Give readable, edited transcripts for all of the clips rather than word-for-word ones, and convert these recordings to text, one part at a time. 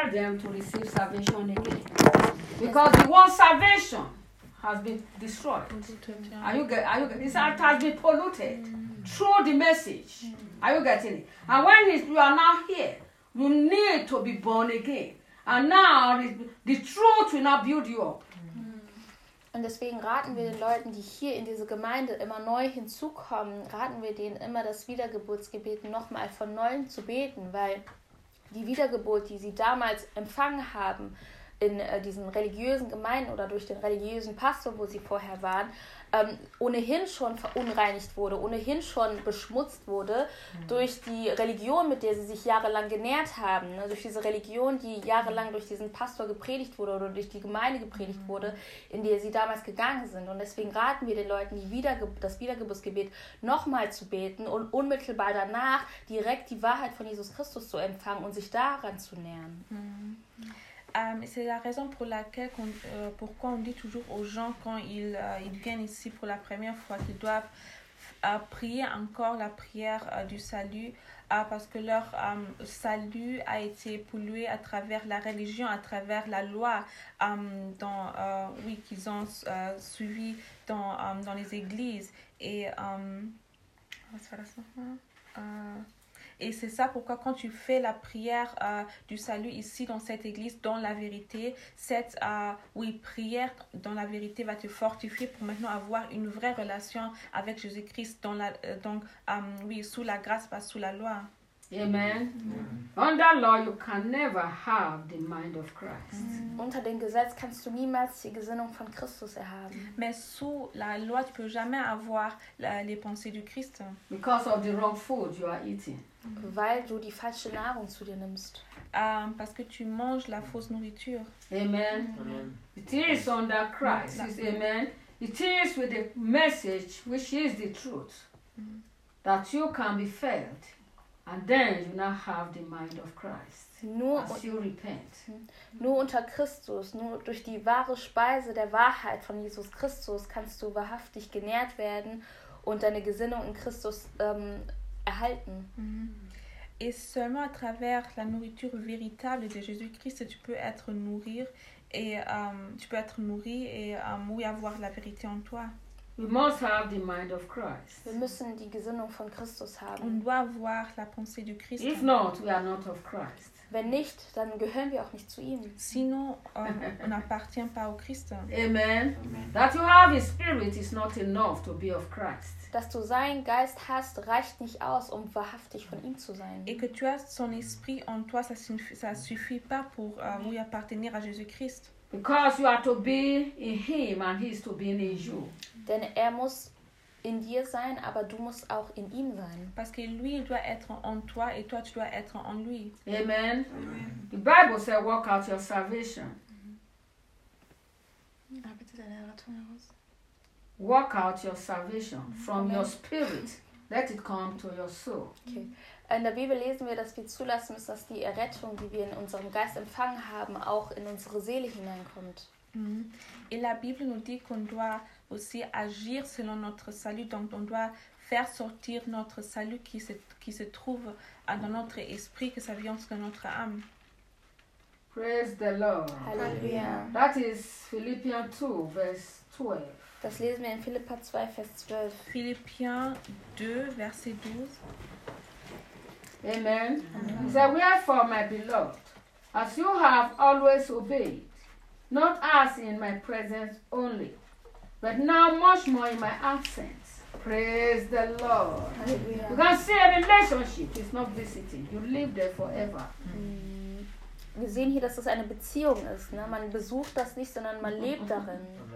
compel them to receive salvation again. Because the one salvation has been destroyed. Are you getting it? It has been polluted through the message. Are you getting it? And when you are now here, you need to be born again. And now the truth will now build you up. Und deswegen raten wir den Leuten, die hier in diese Gemeinde immer neu hinzukommen, raten wir denen immer das Wiedergeburtsgebet nochmal von Neuem zu beten, weil die Wiedergeburt, die sie damals empfangen haben, in diesen religiösen Gemeinden oder durch den religiösen Pastor, wo sie vorher waren, ohnehin schon verunreinigt wurde, ohnehin schon beschmutzt wurde durch die Religion, mit der sie sich jahrelang genährt haben, ne? Durch diese Religion, die jahrelang durch diesen Pastor gepredigt wurde oder durch die Gemeinde gepredigt wurde, in der sie damals gegangen sind. Und deswegen raten wir den Leuten, das Wiedergeburtsgebet nochmal zu beten und unmittelbar danach direkt die Wahrheit von Jesus Christus zu empfangen und sich daran zu nähern. C'est la raison pour laquelle pourquoi on dit toujours aux gens quand ils viennent ici pour la première fois qu'ils doivent prier encore la prière du salut parce que leur salut a été pollué à travers la religion, à travers la loi qu'ils ont suivi dans les églises et c'est ça pourquoi quand tu fais la prière du salut ici dans cette église, dans la vérité, cette prière dans la vérité va te fortifier pour maintenant avoir une vraie relation avec Jésus-Christ sous la grâce, pas sous la loi. Amen. Under law, you can never have the mind of Christ. Unter dem Gesetz kannst du niemals die Gesinnung von Christus erhaben. Mais sous la loi, tu peux jamais avoir les pensées du Christ. Because of the wrong food you are eating. Weil du die falsche Nahrung zu dir nimmst. Parce que tu manges la fausse nourriture. Amen. Amen. It is under Christ. Amen. It is with the message, which is the truth, that you can be fed. And then you now have the mind of Christ. As you repent. Nur unter Christus, nur durch die wahre Speise der Wahrheit von Jesus Christus kannst du wahrhaftig genährt werden und deine Gesinnung in Christus erhalten. Et seulement à travers la nourriture véritable de Jésus-Christ, tu peux être nourri et avoir la vérité en toi. We must have the mind of Christ. Wir müssen die Gesinnung von Christus haben. On doit avoir la pensée du Christ. If not, we are not of Christ. Wenn nicht, dann gehören wir auch nicht zu ihm. Sinon, on n'appartient pas au Christ. Amen. That you have His Spirit is not enough to be of Christ. Dass du seinen Geist hast, reicht nicht aus, um wahrhaftig von ihm zu sein. Et que tu as son esprit en toi, ça suffit pas pour appartenir à Jésus-Christ. Because you are to be in Him and He is to be in you. Denn muss in dir sein, aber du musst auch in ihm sein. Parce que lui, il doit être en toi et toi, tu dois être en lui. Amen. Amen. The Bible says, work out your salvation. Work out your salvation from your spirit. Let it come to your soul. Okay. In der Bibel lesen wir, dass wir zulassen müssen, dass die Errettung, die wir in unserem Geist empfangen haben, auch in unsere Seele hineinkommt. Et la Bible nous dit qu'on doit aussi agir selon notre salut, donc on doit faire sortir notre salut qui se trouve dans notre esprit, que ça vient de notre âme. Praise the Lord. Halleluja. That is Philippians 2, verse 12. Das lesen wir in Philipper 2, Vers 12. Philippiens 2, verset 12. Amen. He said, wherefore, my beloved, as you have always obeyed, not as in my presence only, but now much more in my absence. Praise the Lord. Hallelujah. You can see a relationship is not visiting. You live there forever. Wir sehen hier, dass das eine Beziehung ist. Ne? Man besucht das nicht, sondern man lebt darin.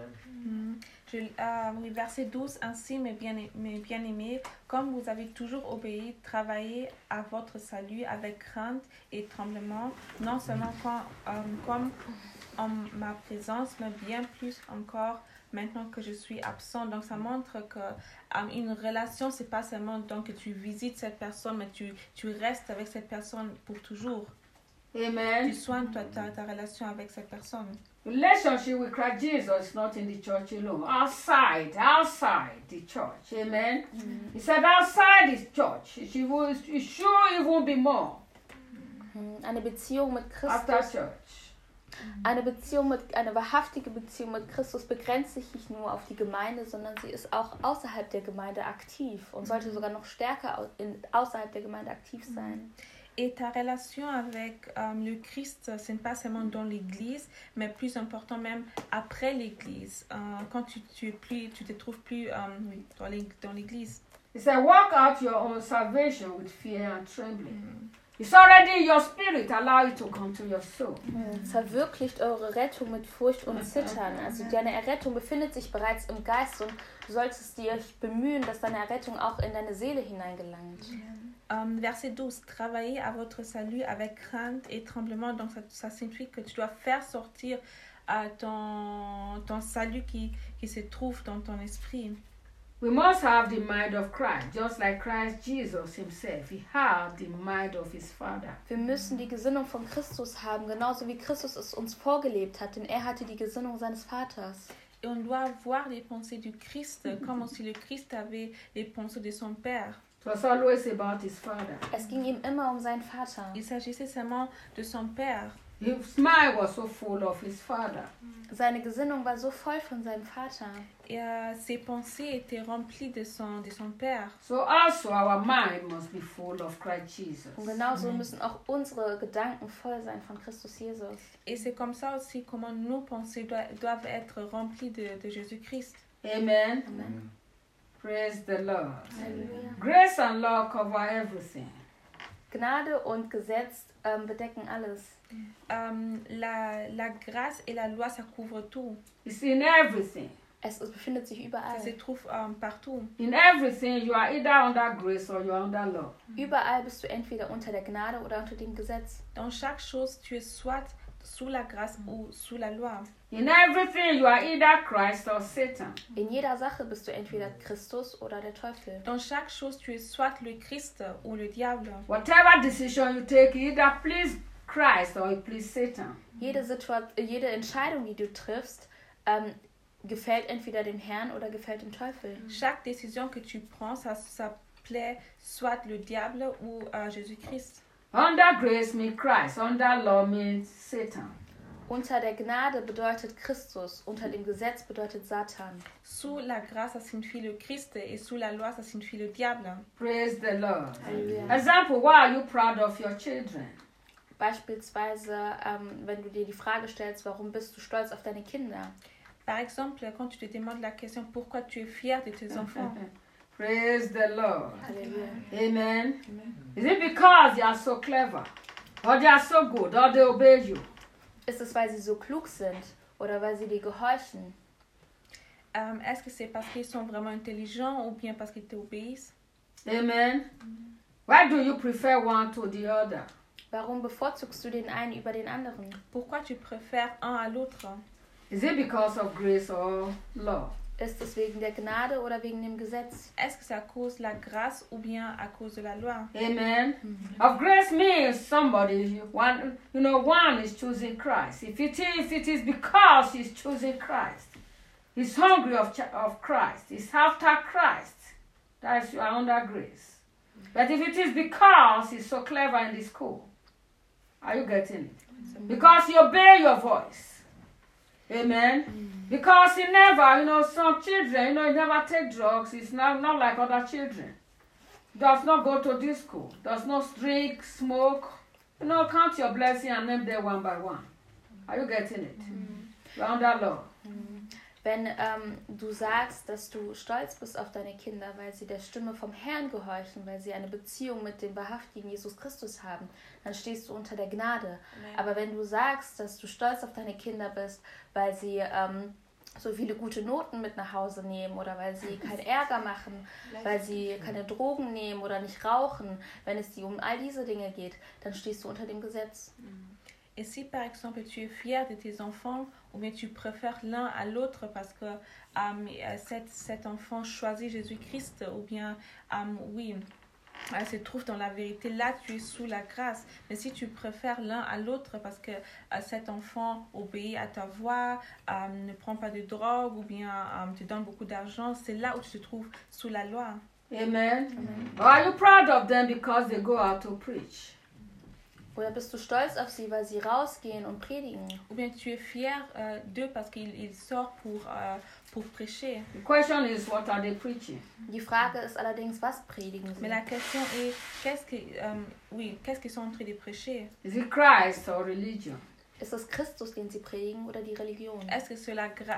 Verset 12, ainsi mes bien-aimés, comme vous avez toujours obéi, travaillez à votre salut avec crainte et tremblement, non seulement comme en ma présence, mais bien plus encore maintenant que je suis absent. Donc ça montre que une relation, c'est pas seulement donc que tu visites cette personne, mais tu restes avec cette personne pour toujours. Amen. Tu soignes ta relation avec cette personne. Relationship with Christ Jesus is not in the church alone. Outside the church. Amen. He said outside the church, it should even be more. Eine Beziehung mit after Christus, church. eine wahrhaftige Beziehung mit Christus begrenzt sich nicht nur auf die Gemeinde, sondern sie ist auch außerhalb der Gemeinde aktiv und sollte sogar noch stärker außerhalb der Gemeinde aktiv sein. Et ta relation avec le Christ, ce n'est pas seulement dans l'église, mais plus important même après l'église, quand tu te trouves plus dans l'église. He said, work out your own salvation with fear and trembling. It's already in your spirit, allow it to come to your soul. Verwirklicht eure Rettung mit Furcht und Zittern. Also deine Errettung befindet sich bereits im Geist und du solltest dich bemühen, dass deine Errettung auch in deine Seele hineingelangt. Verset 12. Travailler à votre salut avec crainte et tremblement. Donc ça signifie que tu dois faire sortir ton salut qui se trouve dans ton esprit. We must have the mind of Christ, just like Christ Jesus himself. He had the mind of his Father. Wir müssen die Gesinnung von Christus haben, genauso wie Christus es uns vorgelebt hat, denn er hatte die Gesinnung seines Vaters. Et on doit avoir les pensées du Christ, comme si le Christ avait les pensées de son Père. It was always about his Father. Es ging ihm immer um seinen Vater. Il s'agissait seulement de son Père. His mind was so full of his Father. Seine Gesinnung war so voll von seinem Vater. Et ses pensées étaient remplies de son Père. So also our mind must be full of Christ Jesus. Und genauso müssen auch unsere Gedanken voll sein von Christus Jesus. Et c'est comme ça aussi comment nos pensées doivent être remplies de Jésus-Christ. Amen. Amen. Praise the Lord. Halleluja. Grace and law cover everything. Gnade und Gesetz bedecken alles. La grâce et la loi, ça couvre tout. It's in everything. Es befindet sich Ça überall. se trouve partout. In everything, you are either under grace or you are under law. Überall bist du entweder unter der Gnade oder unter dem Gesetz. Dans chaque chose, tu es soit sous la grâce ou sous la loi. In everything, you are either Christ or Satan. In jeder Sache bist du entweder Christus oder der Teufel. Dans chaque chose, tu es soit le Christ ou le diable. Whatever decision you take, you either please Christ or you please Satan. Jede Entscheidung, die du triffst, gefällt entweder dem Herrn oder gefällt dem Teufel. Chaque décision que tu prends, ça plaît soit le diable ou Jésus-Christ. Under grace means Christ. Under law means Satan. Unter der Gnade bedeutet Christus, unter dem Gesetz bedeutet Satan. Sous la grâce, ça signifie le Christ et sous la loi, ça signifie le diable. Praise the Lord. Halleluja. Example, why are you proud of your children? Beispielsweise, wenn du dir die Frage stellst, warum bist du stolz auf deine Kinder? Par exemple, quand tu te demandes la question pourquoi tu es fier de tes enfants. Praise the Lord. Halleluja. Amen. Is it because they are so clever? Or they are so good? Or they obey you? Ist es, weil sie so klug sind oder weil sie dir gehorchen? Est-ce que c'est parce qu'ils sont vraiment intelligents ou bien parce qu'ils t'obéissent? Amen. Why do you prefer one to the other? Warum bevorzugst du den einen über den anderen? Pourquoi tu préfères un à l'autre? Is it because of grace or law? Ist es wegen der Gnade oder wegen dem Gesetz? Est-ce que c'est à cause de la grâce ou bien à cause de la loi? Amen. Of grace means somebody, one is choosing Christ. If it is because he's choosing Christ, he's hungry of Christ, he's after Christ, that is, you are under grace. But if it is because he's so clever in the school, are you getting it? Because he obey your voice. Amen. Because he never, some children, he never take drugs. He's not like other children. Does not go to disco. Does not drink, smoke. Count your blessing and name them one by one. Are you getting it? You're under law. Wenn du sagst, dass du stolz bist auf deine Kinder, weil sie der Stimme vom Herrn gehorchen, weil sie eine Beziehung mit dem wahrhaftigen Jesus Christus haben, dann stehst du unter der Gnade. Amen. Aber wenn du sagst, dass du stolz auf deine Kinder bist, weil sie so viele gute Noten mit nach Hause nehmen oder weil sie keinen Ärger machen, weil sie keine Drogen nehmen oder nicht rauchen, wenn es dir um all diese Dinge geht, dann stehst du unter dem Gesetz. Et si par exemple tu es fier de tes enfants ou bien tu préfères l'un à l'autre parce que cet enfant choisit Jésus-Christ ou bien se trouve dans la vérité, là tu es sous la grâce. Mais si tu préfères l'un à l'autre parce que cet enfant obéit à ta voix, ne prend pas de drogue ou bien te donne beaucoup d'argent, c'est là où tu te trouves sous la loi. Amen. Or are you proud of them because they go out to preach? Oder bist du stolz auf sie, weil sie rausgehen und predigen? Ou bien tu es fier d'eux parce qu'ils sortent pour prêcher. The question is, what are they preaching? Die Frage ist allerdings, was predigen sie? Mais la question est, qu'est-ce qu'ils sont en train de prêcher? Is it Christ or religion? Ist es Christus, den sie predigen, oder die Religion? Est-ce que c'est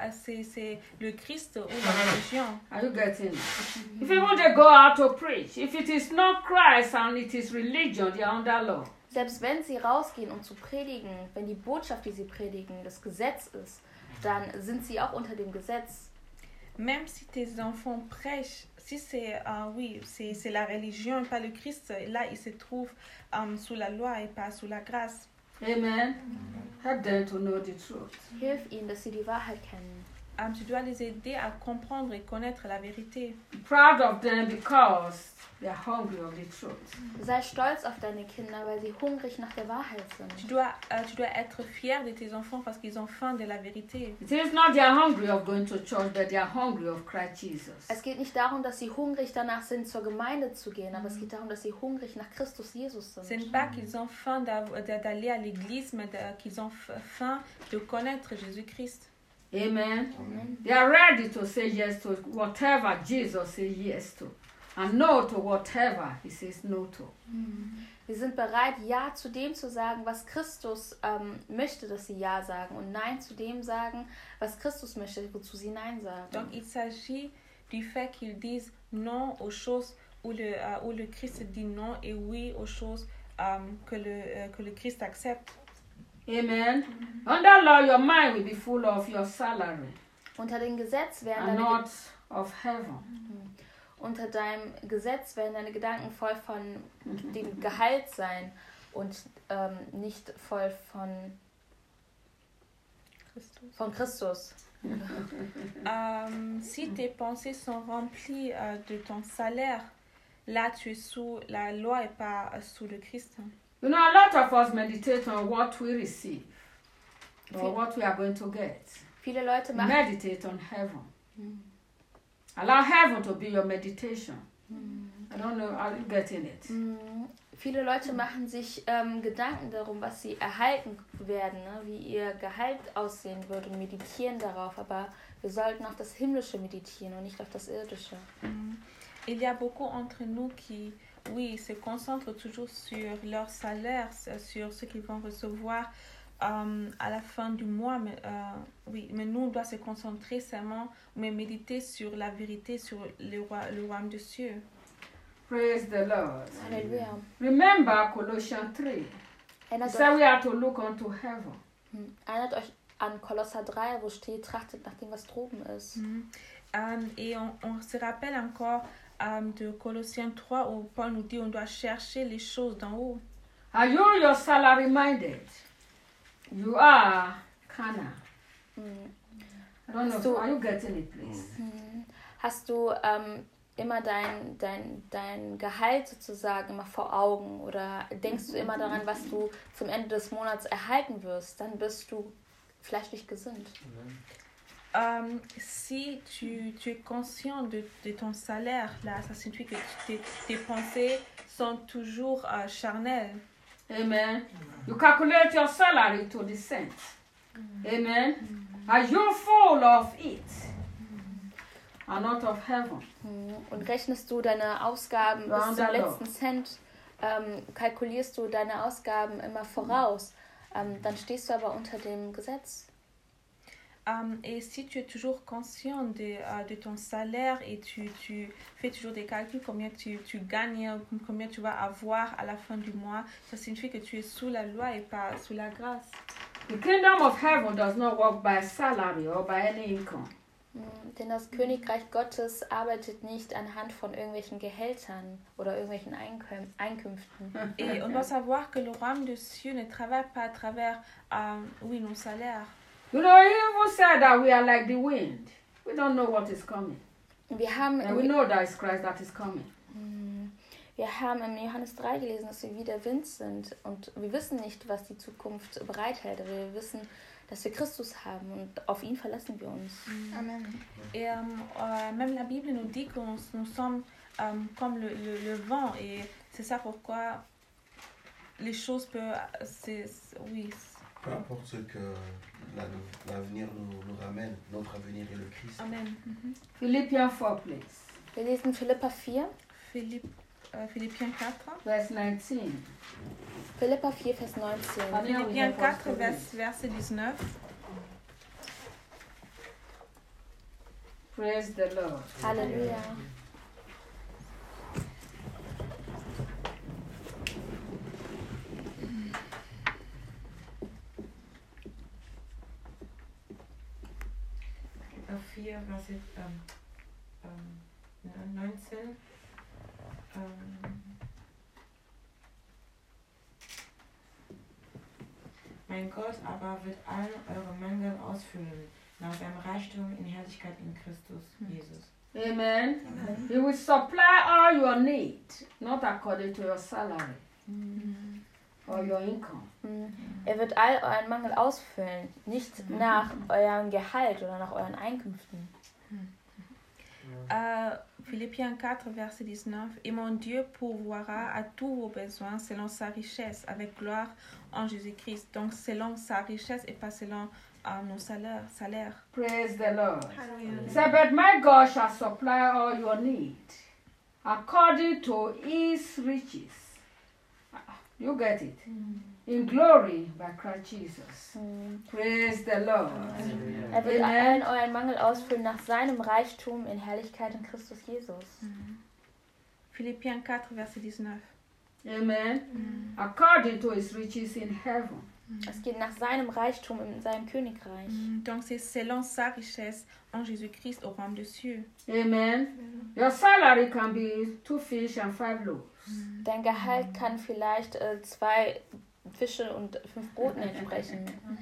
le Christ ou la religion? Are you getting it? If you want to go out to preach, if it is not Christ and it is religion, they are under law. Selbst wenn sie rausgehen, um zu predigen, wenn die Botschaft, die sie predigen, das Gesetz ist, dann sind sie auch unter dem Gesetz. Même si tes enfants prêchent, si c'est c'est la religion et pas le Christ, là ils se trouvent sous la loi et pas sous la grâce. Amen. Help them to know the truth. Hilf ihnen, dass sie die Wahrheit kennen. Tu dois les aider à comprendre et connaître la vérité. Be proud of them because they are hungry of the truth. Sei stolz auf deine Kinder, weil sie hungrig nach der Wahrheit sind. Tu dois être fier de tes enfants parce qu'ils ont faim de la vérité. It is not they are hungry of going to church, but they are hungry of Christ Jesus. Es geht nicht darum, dass sie hungrig danach sind, zur Gemeinde zu gehen, aber es geht darum, dass sie hungrig nach Christus Jesus Ce sind. n'est pas qu'ils ont faim d'aller à l'église, mais qu'ils ont faim de connaître Jésus-Christ. Amen. They are ready to say yes to whatever Jesus says yes to, and no to whatever he says no to. Wir sind bereit, Ja zu dem zu sagen, was Christus möchte, dass sie Ja sagen, und Nein zu dem sagen, was Christus möchte, wozu sie Nein sagen. Donc il s'agit du fait qu'ils disent non aux choses où le Christ dit non et oui aux choses que le Christ accepte. Amen. Under law, your mind will be full of your salary Unter dem Gesetz werden and deine not of heaven. Unter deinem Gesetz werden deine Gedanken voll von dem Gehalt sein und nicht voll von Christus. Si tes pensées sont remplies de ton salaire, là tu es sous la loi et pas sous le Christ. You know, a lot of us meditate on what we receive or what we are going to get. Viele Leute machen, Meditate on heaven. Allow heaven to be your meditation. I don't know, are you getting it? viele Leute machen sich Gedanken darum, was sie erhalten werden, ne? Wie ihr Gehalt aussehen wird, und meditieren darauf, aber wir sollten auf das Himmlische meditieren und nicht auf das Irdische. Il y a beaucoup entre nous qui, oui, se concentrent toujours sur leur salaire, sur ce qu'ils vont recevoir à la fin du mois. Mais nous, on doit se concentrer seulement, mais méditer sur la vérité, sur le royaume des cieux. Praise the Lord. Halleluja. Remember Colossians 3. It Erinnert said we are to look unto heaven. Erinnert euch an Kolosser 3, wo steht, trachtet nach dem, was droben ist. Et on se rappelle encore de Colossiens 3 où Paul nous dit on doit chercher les choses d'en haut. Are you your salary minded? You are carnal. I don't know. Are you getting it, please? Hast du immer dein Gehalt sozusagen immer vor Augen, oder denkst du immer daran, was du zum Ende des Monats erhalten wirst? Dann bist du fleischlich gesinnt. Si tu es conscient de ton salaire, là, ça signifie que tes pensées sont toujours charnelles. Amen. You calculate your salary to the cent. Amen. Are you full of it? And not of heaven. Und rechnest du deine Ausgaben bis zum letzten Cent, kalkulierst du deine Ausgaben immer voraus, dann stehst du aber unter dem Gesetz. Et si tu es toujours conscient de ton salaire et tu fais toujours des calculs, combien tu gagnes, combien tu vas avoir à la fin du mois, ça signifie que tu es sous la loi et pas sous la grâce. The kingdom of heaven does not work by salary or by any income. Denn das Königreich Gottes arbeitet nicht anhand von irgendwelchen Gehältern oder irgendwelchen Einkünften. Et on doit savoir que le royaume des cieux ne travaille pas à travers nos salaires. You know, he even said that we are like the wind. We don't know what is coming. And we know that it's Christ that is coming. Wir haben im Johannes 3 gelesen, dass wir wie der Wind sind, und wir wissen nicht, was die Zukunft bereithält. Aber wir wissen, dass wir Christus haben, und auf ihn verlassen wir uns. Amen. Et même la Bible nous dit que nous sommes comme le vent, et c'est ça pourquoi les choses peuvent... Oui. Peu importe ce que l'avenir nous ramène, notre avenir est le Christ. Amen. Philippians 4, please. Wir lesen Philippa 4. Philippiens 4. Verse 19. Philippa 4, Vers 19. Philippiens 4, verset 19. Praise the Lord. Halleluja. Auf 4, Verset 19. Mein Gott aber wird all eure Mängel ausfüllen, nach seinem Reichtum in Herrlichkeit in Christus Jesus. Amen. He will supply all your need, not according to your salary or your income. Er wird all euren Mangel ausfüllen, nicht nach eurem Gehalt oder nach euren Einkünften. Philippiens 4, verset 19. Et mon Dieu pourvoira à tous vos besoins selon sa richesse, avec gloire en Jésus-Christ. Donc selon sa richesse et pas selon nos salaires. Praise the Lord. Say, but my God shall supply all your need according to his riches. You get it? In glory by Christ Jesus. Praise the Lord. Er wird allen euren Mangel ausfüllen nach seinem Reichtum in Herrlichkeit in Christus Jesus. Philippiens 4, verset 19. Amen. According to his riches in heaven. Es geht nach seinem Reichtum in seinem Königreich. Donc c'est selon sa richesse en Jésus-Christ au royaume des cieux. Amen. Your salary can be 2 fish and 5 loaves. Dein Gehalt kann vielleicht 2 Fische und 5 Broten entsprechen.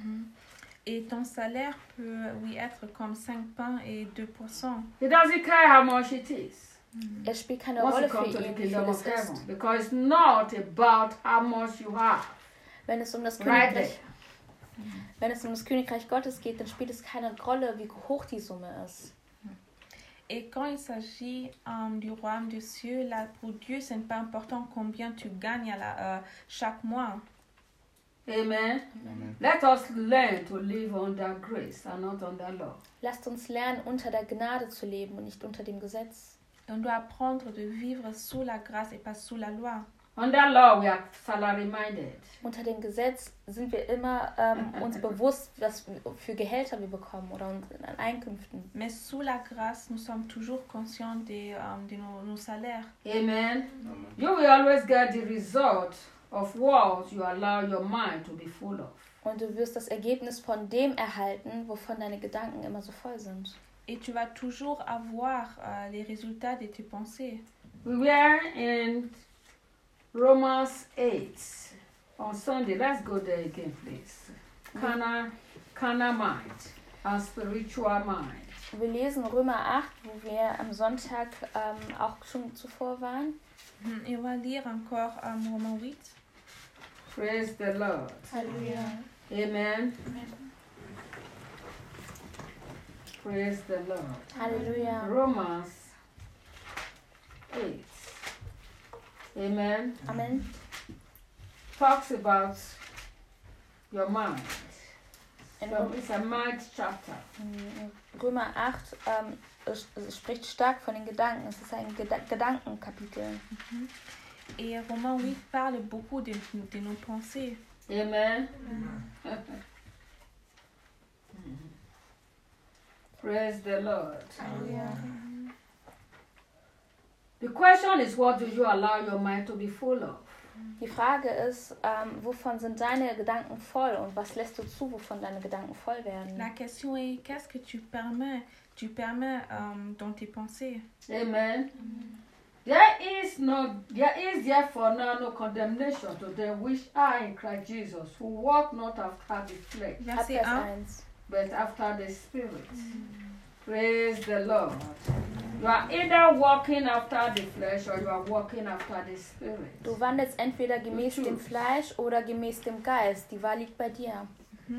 Et ton salaire peut, oui, être comme 5 pains et 2 poissons. It doesn't care how much it is. Es spielt keine Once Rolle you für come to the ihn, wie viel kingdom es of ist. heaven, because it's not about how much you have. Wenn es um das Right Königreich, wenn es um das Königreich Gottes geht, dann spielt es keine Rolle, wie hoch die Summe ist. Et quand il s'agit du royaume des cieux, là, pour Dieu, ce n'est pas important combien tu gagnes chaque mois. Amen. Let us learn to live under grace and not under law. Lasst uns lernen, unter der Gnade zu leben und nicht unter dem Gesetz. On doit apprendre de vivre sous la grâce et pas sous la loi. Under law, we are salary-minded. Unter dem Gesetz sind wir immer uns bewusst, was für Gehälter wir bekommen oder an Einkünften. Mais sous la grâce, nous sommes toujours conscients de nos salaires. Amen. You will always get the result of what you allow your mind to be full of. Und du wirst das Ergebnis von dem erhalten, wovon deine Gedanken immer so voll sind. Et tu vas toujours avoir les résultats de tes pensées. We were in Romans 8 on Sunday. Let's go there again, please. Carnal mind and spiritual mind. Wir lesen Römer 8, wo wir am Sonntag auch schon zuvor waren. Et on va lire encore Romains 8. Praise the Lord. Halleluja. Amen. Praise the Lord. Halleluja. Romans 8. Amen. Amen. Talks about your mind. In So it's a mind chapter. Römer 8 es spricht stark von den Gedanken. Es ist ein Gedankenkapitel. Et Romains 8 parle beaucoup de nos pensées. Amen. Praise the Lord. Halleluja. The question is, what do you allow your mind to be full of? Die Frage ist, wovon sind deine Gedanken voll und was lässt du zu, wovon deine Gedanken voll werden? La question est, qu'est-ce que tu permets dans tes pensées? Amen. There is therefore now no condemnation to them which are in Christ Jesus, who walk not after the flesh, Verset Vers 1. 1. but after the Spirit. Praise the Lord. You are either walking after the flesh or you are walking after the Spirit. Du wandelst entweder gemäß Du dem choose. Fleisch oder gemäß dem Geist. Die Wahl liegt bei dir.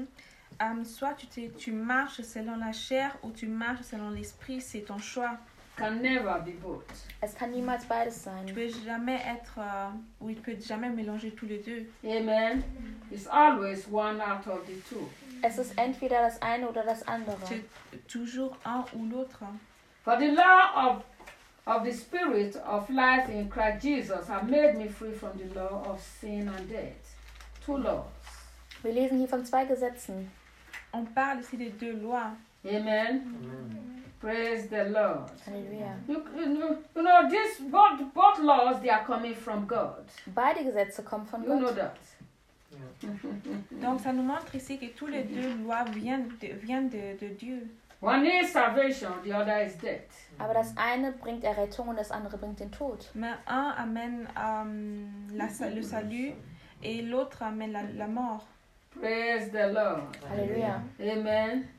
Soit tu marches selon la chair ou tu marches selon l'esprit, c'est ton choix. can never be both. Es kann niemals beides sein. Il peut jamais être, ou il peut jamais mélanger tous les deux. Amen. It's always one out of the two. Es ist entweder das eine oder das andere. C'est toujours un ou l'autre. For the law of the Spirit of life in Christ Jesus have made me free from the law of sin and death. Two laws. Wir lesen hier von 2 Gesetzen. On parle ici des 2 lois. Amen. Praise the Lord. Halleluja. You know, this both laws, they are coming from God. Beide Gesetze kommen von You know Gott. that. Donc ça nous montre ici que tous les 2 lois viennent de Dieu. One is salvation, the other is death. Aber das eine bringt Errettung und das andere bringt den Tod. Mais un amène le salut et l'autre amène la mort. Praise the Lord. Halleluja. Amen.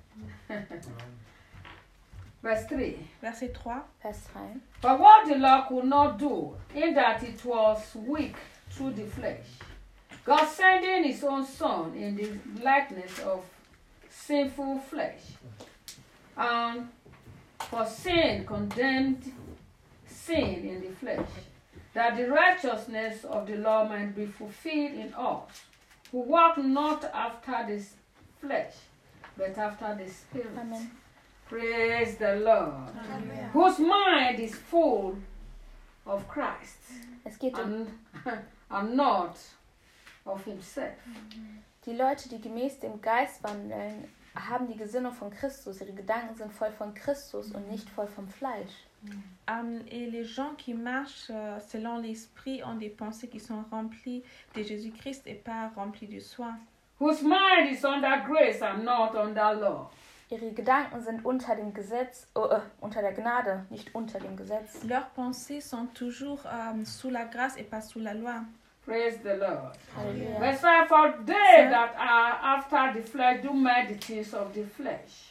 Verse 3. Verset 3. Vers 3. But what the law could not do, in that it was weak through the flesh, God sending his own Son in the likeness of sinful flesh, and for sin condemned sin in the flesh, that the righteousness of the law might be fulfilled in us, who walk not after the flesh, but after the Spirit. Amen. Praise the Lord. Halleluja. Whose mind is full of Christ Es geht um and not of himself. die Leute, die gemäß dem Geist wandeln, haben die Gesinnung von Christus. Ihre Gedanken sind voll von Christus und nicht voll vom Fleisch. Et les gens qui marchent selon l'esprit ont des pensées qui sont remplies de Jésus-Christ et pas remplies de soi. Whose mind is under grace and not under law. Ihre Gedanken sind unter dem Gesetz, unter der Gnade, nicht unter dem Gesetz. Leurs pensées sont toujours sous la grâce et pas sous la loi. Praise the Lord. Halleluja. Verse 5, for they that are after the flesh do mind the things of the flesh.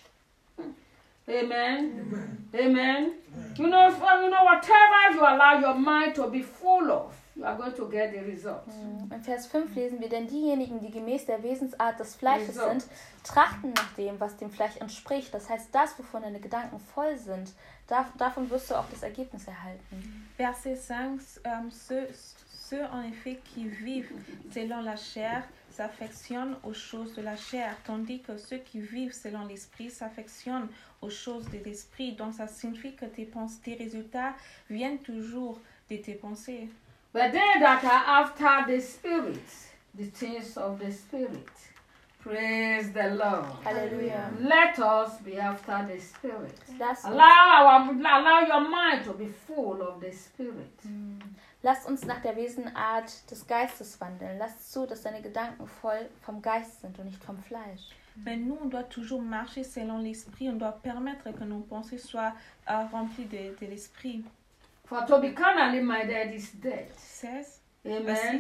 Amen. Amen. You know, whatever you allow your mind to be full of, you are going to get the result. In Vers 5 lesen wir, denn diejenigen, die gemäß der Wesensart des Fleisches sind, trachten nach dem, was dem Fleisch entspricht. Das heißt, das, wovon deine Gedanken voll sind, davon wirst du auch das Ergebnis erhalten. Verset 5, ceux en effet qui vivent selon la chair s'affectionnent aux choses de la chair, tandis que ceux qui vivent selon l'esprit s'affectionnent aux choses de l'esprit. Donc ça signifie que tes résultats viennent toujours de tes pensées. But they that are after the Spirit, the things of the Spirit. Praise the Lord. Halleluja. Let us be after the Spirit. Lasst Allow your mind to be full of the Spirit. uns nach der Wesenart des Geistes wandeln. Lasst zu, dass deine Gedanken voll vom Geist sind und nicht vom Fleisch. Mais nous, on doit toujours marcher selon l'esprit. On doit permettre que nos pensées soient remplies de l'esprit. For to be carnally minded is death. 16. Amen.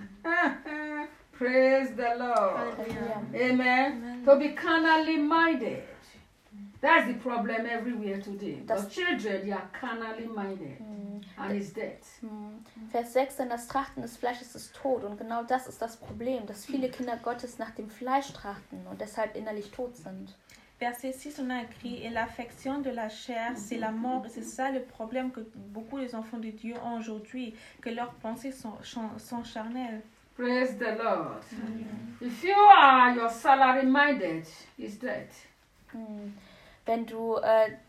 Praise the Lord. Halleluja. Amen. To be carnally minded. That's the problem everywhere today. The children, they are carnally minded. And it's death. Vers 6, denn das Trachten des Fleisches ist Tod. Und genau das ist das Problem, dass viele Kinder Gottes nach dem Fleisch trachten und deshalb innerlich tot sind. Verset 6, on a écrit « Et l'affection de la chair, c'est la mort. » Et c'est ça le problème que beaucoup des enfants de Dieu ont aujourd'hui, que leurs pensées sont charnelles. Praise the Lord. If you are your salary minded, it's death. Wenn du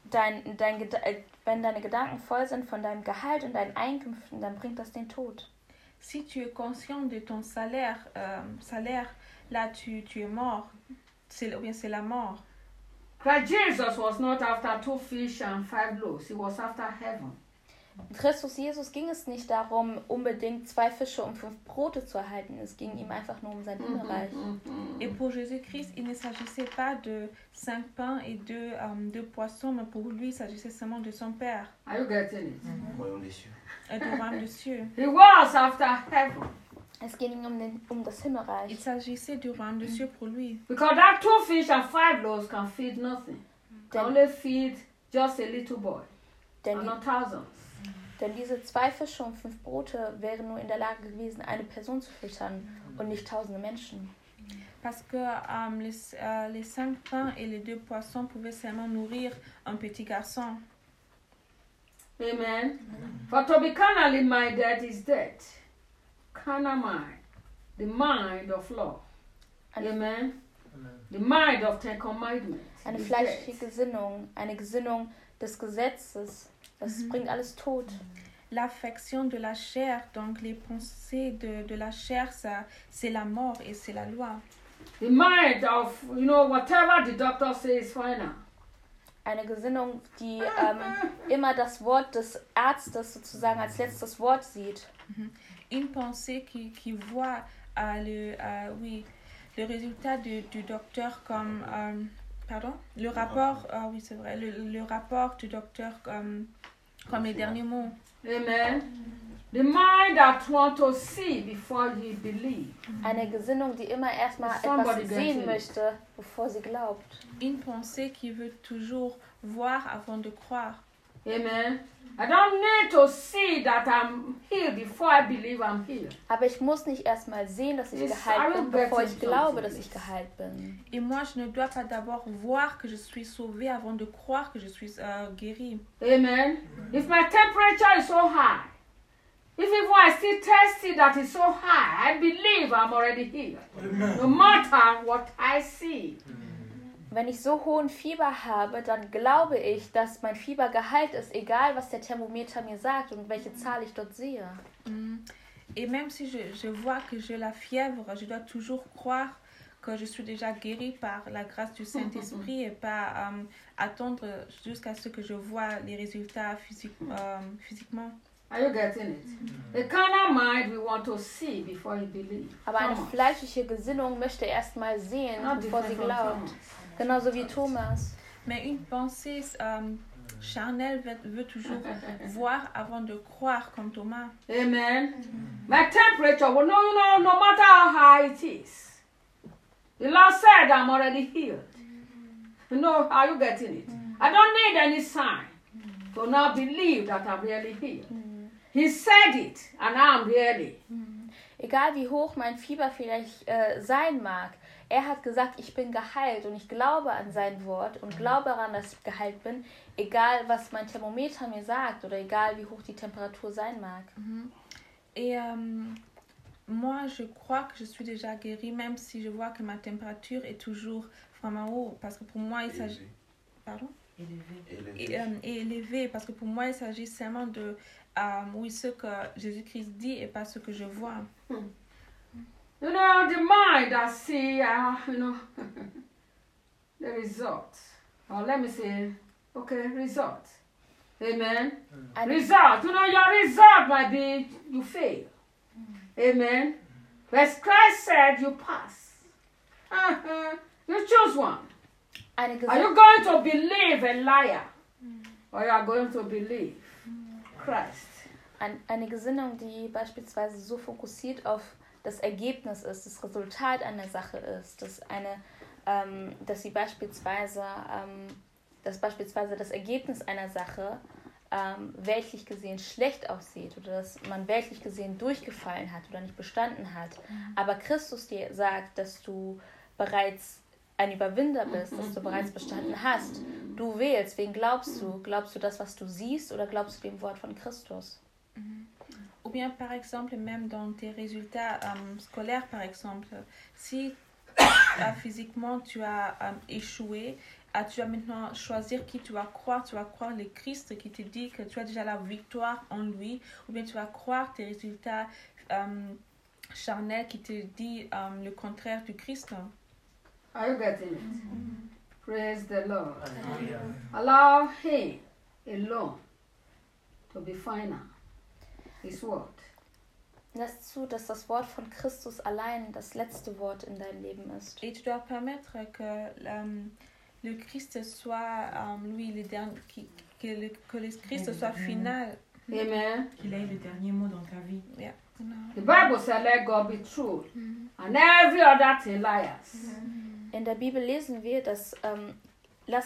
wenn deine Gedanken voll sind von deinem Gehalt und deinen Einkünften, dann bringt das den Tod. Si tu es conscient de ton salaire, là tu es mort, c'est la mort. Christ Jesus was not after 2 fish and 5 loaves. He was after heaven. Christus Jesus ging es nicht darum, unbedingt 2 Fische und 5 Brote zu erhalten. Es ging ihm einfach nur um sein Himmelreich. Et pour Jésus-Christ, il ne s'agissait pas de 5 pains et 2 poissons, mais pour lui, il s'agissait seulement de son Père. Are you getting it? Royaume des cieux. Et du royaume des cieux. He was after heaven. Es ging ihm um das Himmelreich. Il s'agissait du royaume des cieux pour lui. Because that 2 fish and 5 loaves can feed nothing. Can only feed just a little boy. And not thousands. Denn diese 2 Fische und 5 Brote wären nur in der Lage gewesen, eine Person zu füttern und nicht tausende Menschen. Parce que les 5 pains et les 2 poissons pouvaient seulement nourrir un petit garçon. Amen. For to be carnally minded is death. Carnal mind. The mind of law. Amen. The mind of Ten Commandments. Eine is fleischliche death. Gesinnung, eine Gesinnung des Gesetzes, das bringt alles Tod. L'affection de la chair, donc les pensées de la chair, ça, c'est la mort et c'est la loi. The mind of, whatever the doctor says final. Eine Gesinnung, die immer das Wort des Arztes sozusagen als letztes Wort sieht. Une pensée qui voit le résultat du docteur comme... le rapport, oui c'est vrai, le rapport du docteur comme les derniers mots. Amen. The mind that wants to see before he believes. Eine Gesinnung, die immer erstmal Somebody etwas gets sehen it. möchte, bevor sie glaubt. Une pensée qui veut toujours voir avant de croire. Amen. I don't need to see that I'm healed before I believe I'm healed. Aber ich muss nicht erstmal sehen, dass ich Yes, geheilt I will bin, get bevor it ich glaube, something, dass ich yes. geheilt bin. Et moi, je ne dois pas d'abord voir que je suis sauvée avant de croire que je suis guérie. Amen. If my temperature is so high, if even I still test it that is so high, I believe I'm already healed. No matter what I see. Wenn ich so hohen Fieber habe, dann glaube ich, dass mein Fieber geheilt ist, egal was der Thermometer mir sagt und welche Zahl ich dort sehe. Et même si je vois que j'ai la fièvre, je dois toujours croire que je suis déjà guérie par la grâce du Saint-Esprit et pas attendre jusqu'à ce que je vois les résultats physiquement. Are you getting it? The carnal mind we want to see before you believe. Aber eine Thomas. fleischliche Gesinnung möchte erst mal sehen, Not bevor sie different from glaubt. Thomas. Genauso wie Thomas. Mais une pensée charnelle veut toujours voir avant de croire comme Thomas. Amen. My temperature, well, no matter how high it is. The Lord said I'm already healed. Are you getting it? I don't need any sign to now believe that I'm really healed. He said it, and I'm really. Egal wie hoch mein Fieber vielleicht sein mag, er hat gesagt, ich bin geheilt und ich glaube an sein Wort und glaube daran, dass ich geheilt bin, egal was mein Thermometer mir sagt oder egal wie hoch die Temperatur sein mag. Et moi, je crois que je suis déjà guérie, même si je vois que ma température est toujours vraiment haut, parce que pour moi, il s'agit... Pardon? Élevé, parce que pour moi, il s'agit seulement de ce que Jésus-Christ dit et pas ce que je vois. The mind that see, the result. Or let me say, result. Amen. Result. Your result might be you fail. Amen. But Christ said you pass. You choose one. Are you going to believe a liar? Or you are going to believe Christ? Eine Gesinnung, die beispielsweise so fokussiert auf das Ergebnis ist, das Resultat einer Sache ist, dass sie beispielsweise das Ergebnis einer Sache weltlich gesehen schlecht aussieht oder dass man weltlich gesehen durchgefallen hat oder nicht bestanden hat. Aber Christus dir sagt, dass du bereits ein Überwinder bist, dass du bereits bestanden hast. Du wählst, wen glaubst du? Glaubst du das, was du siehst, oder glaubst du dem Wort von Christus? Ou bien, par exemple, même dans tes résultats scolaires, par exemple, si physiquement tu as échoué, tu vas maintenant choisir qui tu vas croire. Tu vas croire le Christ qui te dit que tu as déjà la victoire en lui, ou bien tu vas croire tes résultats charnels qui te dit le contraire du Christ. Are you getting it? Praise the Lord. Allow Him alone to be final. His word. Lass zu, dass das Wort von Christus allein das letzte Wort in deinem Leben ist. Et tu dois permettre que le Christ soit, lui, le dernier, que le Christ soit final. Amen. Qu'il ait le dernier mot dans ta vie. Yeah. The Bible says, let God be true, and every other thing liars. In der Bibel lesen wir, dass lass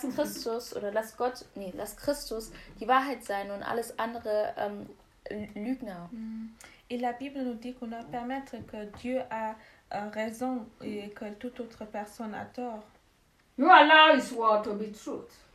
Christus die Wahrheit sein und alles andere Lügner. Et la Bible nous dit qu'on doit permettre que Dieu a raison et que toute autre personne a tort. You allow His word to be truth.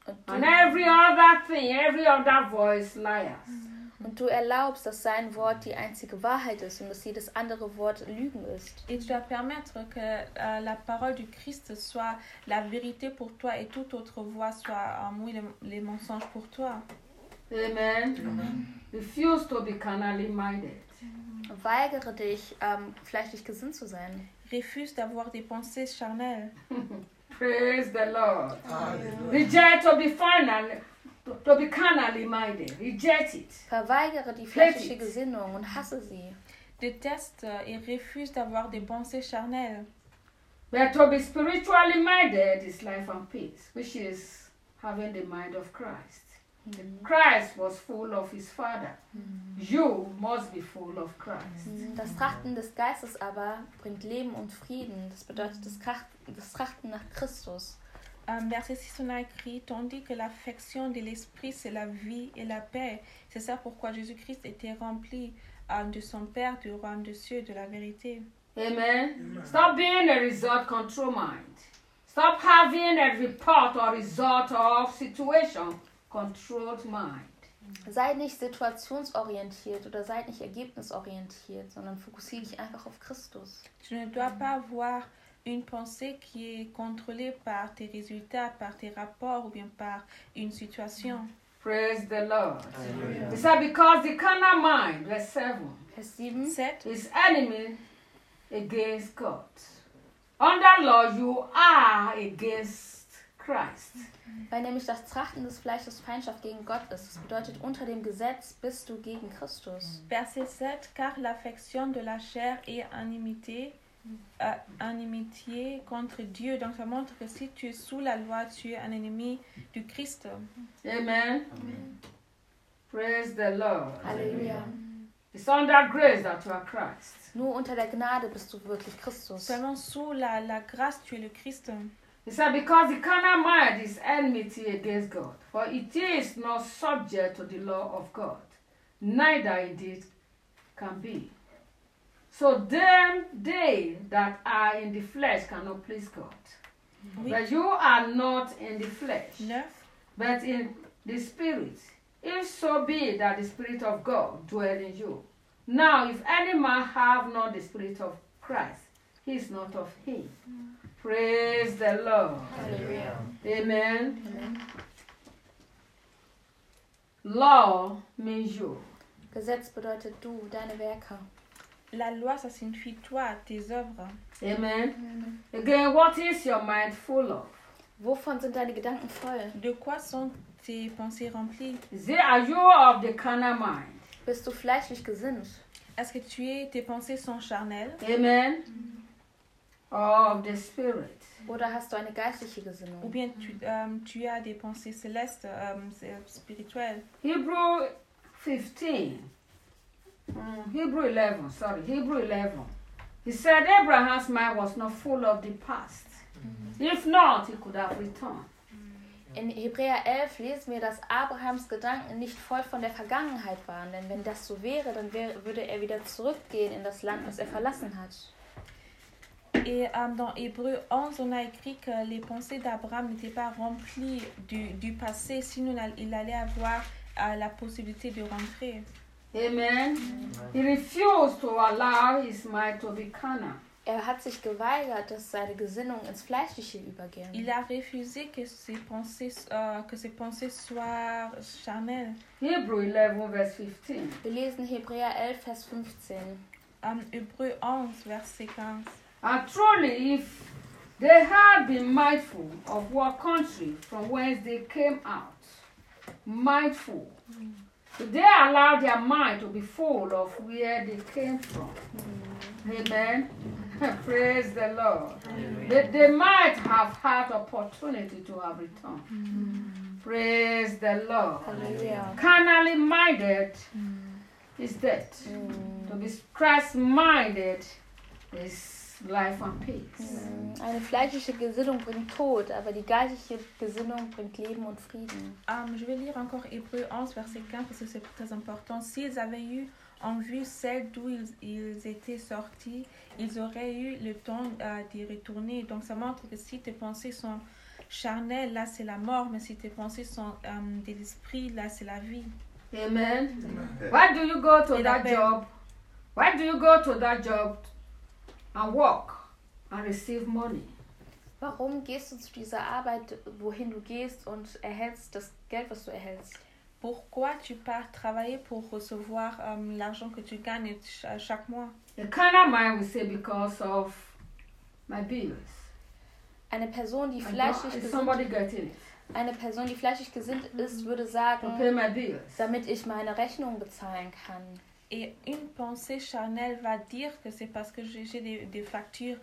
And every other thing, every other voice, liars. Und du erlaubst, dass sein Wort die einzige Wahrheit ist und dass jedes andere Wort Lügen ist. Et tu dois permettre que la parole du Christ soit la vérité pour toi et toute autre voix soit les mensonges pour toi. Amen. Refuse to be carnally minded. Weigere dich, fleischlich gesinnt zu sein. Refuse d'avoir des pensées charnelles. Praise the Lord. Reject to be carnally minded. Reject it. Verweigere die fleischliche Gesinnung und hasse sie. Déteste et refuse d'avoir des pensées charnelles. But to be spiritually minded is life and peace, which is having the mind of Christ. Christ was full of his Father. You must be full of Christ. Das Trachten des Geistes aber bringt Leben und Frieden. Das bedeutet das Trachten nach Christus. Verset 6, on a écrit, tandis que l'affection de l'esprit, c'est la vie et la paix. C'est ça pourquoi Jésus-Christ était rempli de son Père, du royaume des cieux, de la vérité. Amen. Stop being a result control mind. Stop having a report or result of situation controlled mind. Sei nicht situationsorientiert oder sei nicht ergebnisorientiert, sondern fokussiere dich einfach auf Christus. Tu ne dois pas avoir une pensée qui est contrôlée par tes résultats, par tes rapports ou bien par une situation. Praise the Lord. It's that because the carnal mind, verse 7, Vers 7. is enemy against God. Under law, you are against Christ. Weil nämlich das Trachten des Fleisches Feindschaft gegen Gott ist. Das bedeutet, unter dem Gesetz bist du gegen Christus. Verset 7, car l'affection de la chair est inimitié contre Dieu. Donc ça montre que si tu es sous la loi, tu es un ennemi du Christ. Amen. Praise the Lord. Halleluja. It's under grace that you are Christ. Nur unter der Gnade bist du wirklich Christus. Seulement sous la grâce, tu es le Christ. He said, because the carnal mind is enmity against God, for it is not subject to the law of God, neither indeed can be. So then they that are in the flesh cannot please God. Oui. But you are not in the flesh, 9. but in the Spirit. If so be that the Spirit of God dwell in you. Now, if any man have not the Spirit of Christ, he is not of him. Praise the Lord. Halleluja. Amen. Amen. Law means you. Gesetz bedeutet du, deine Werke. La loi, ça signifie toi, tes œuvres. Amen. Again, what is your mind full of? Wovon sind deine Gedanken voll? De quoi sont tes pensées remplies? Are you of the carnal mind? Bist du fleischlich gesinnt? Est-ce que tes pensées sont charnelles? Amen. Or of the Spirit? Oder hast du eine geistliche Ou Gesinnung? bien tu as des pensées célestes, spirituelles? Hebrew 15. Hebrew 11. He said Abraham's mind was not full of the past. If not, he could have returned. In Hebräer 11 lesen wir, dass Abrahams Gedanken nicht voll von der Vergangenheit waren. Denn wenn das so wäre, dann würde er wieder zurückgehen in das Land, das er verlassen hat. Et dans Hébreu 11, on a écrit que les pensées d'Abraham n'étaient pas remplies du passé, sinon il allait avoir la possibilité de rentrer. Amen. He refused to allow his mind to be carnal. Er hat sich geweigert, dass seine Gesinnung ins Fleischliche übergehen. Il a refusé que ses pensées soient charnelles. Hebrew 11 verse 15. Wir lesen Hebräer 11, Vers 15. Hébreu 11, verset 15. And truly, if they had been mindful of what country from whence they came out, mindful, if they allowed their mind to be full of where they came from. Amen. Praise the Lord. They might have had opportunity to have returned. Praise the Lord. Halleluja. Carnally minded is death. To be Christ-minded is life and peace. Eine fleischliche Gesinnung bringt Tod, aber die geistliche Gesinnung bringt Leben und Frieden. Je vais lire encore Hébreu 11, verset 15, parce que c'est très important. S'ils avaient eu en vue celle d'où ils étaient sortis, ils auraient eu le temps d'y retourner. Donc ça montre que si tes pensées sont charnel, là c'est la mort, mais si tes pensées sont de l'esprit, là c'est la vie. Amen. Why do you go to Et la that paix. job? Why do you go to that job and work and receive money? Warum gehst du zu dieser Arbeit, wohin du gehst und erhältst das Geld, was du erhältst? Pourquoi tu pars travailler pour recevoir l'argent que tu gagnes chaque mois? The carnal mind will say because of my bills. Eine Person, die My fleischlich God, is somebody gesinnt, getting it? eine Person, die fleischlich gesinnt ist, würde To sagen, pay my bills. damit ich meine Rechnung bezahlen kann. Et une pensée charnelle va dire que c'est parce que j'ai des factures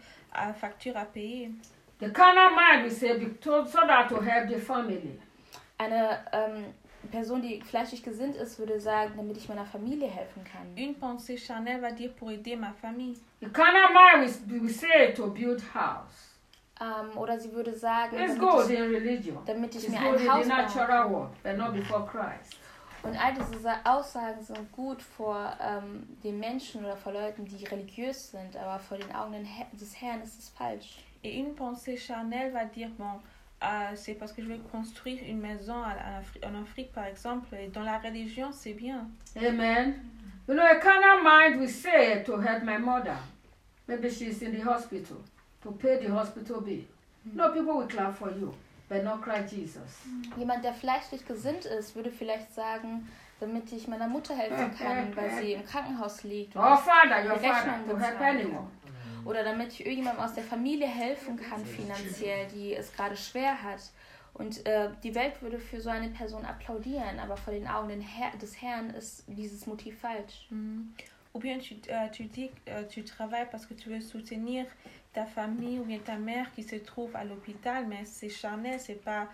à payer. The carnal mind will say so that to help the family. Eine Person, die fleischlich gesinnt ist, würde sagen, damit ich meiner Familie helfen kann. Une pensée charnelle va dire pour aider ma famille. The carnal mind will say to build house. Oder sie würde sagen, It's good damit ich, in religion. damit ich It's mir good ein in Haus the bauen natural kann. world, but not before Christ. Und all diese Aussagen sind gut vor den Menschen oder vor Leuten, die religiös sind, aber vor den Augen des Herrn ist es falsch. Et une pensée charnelle va dire, bon, c'est parce que je vais construire une maison en Afrique, par exemple, et dans la religion, c'est bien. Amen. You know, a carnal mind will say to help my mother. Maybe she's in the hospital, to pay the hospital bill. No, people will clap for you, but not Christ Jesus. Jemand, der fleischlich gesinnt ist, würde vielleicht sagen, damit ich meiner Mutter helfen kann, weil sie im Krankenhaus liegt. Or father, die your father, Rechnung to help bezahlen anyone. kann. Oder damit ich irgendjemandem aus der Familie helfen kann finanziell, die es gerade schwer hat. Und die Welt würde für so eine Person applaudieren, aber vor den Augen des Herrn ist dieses Motiv falsch. Ou bien tu dis tu travailles parce que tu veux soutenir ta famille ou bien ta mère qui se trouve à l'hôpital, mais c'est charnel, c'est pas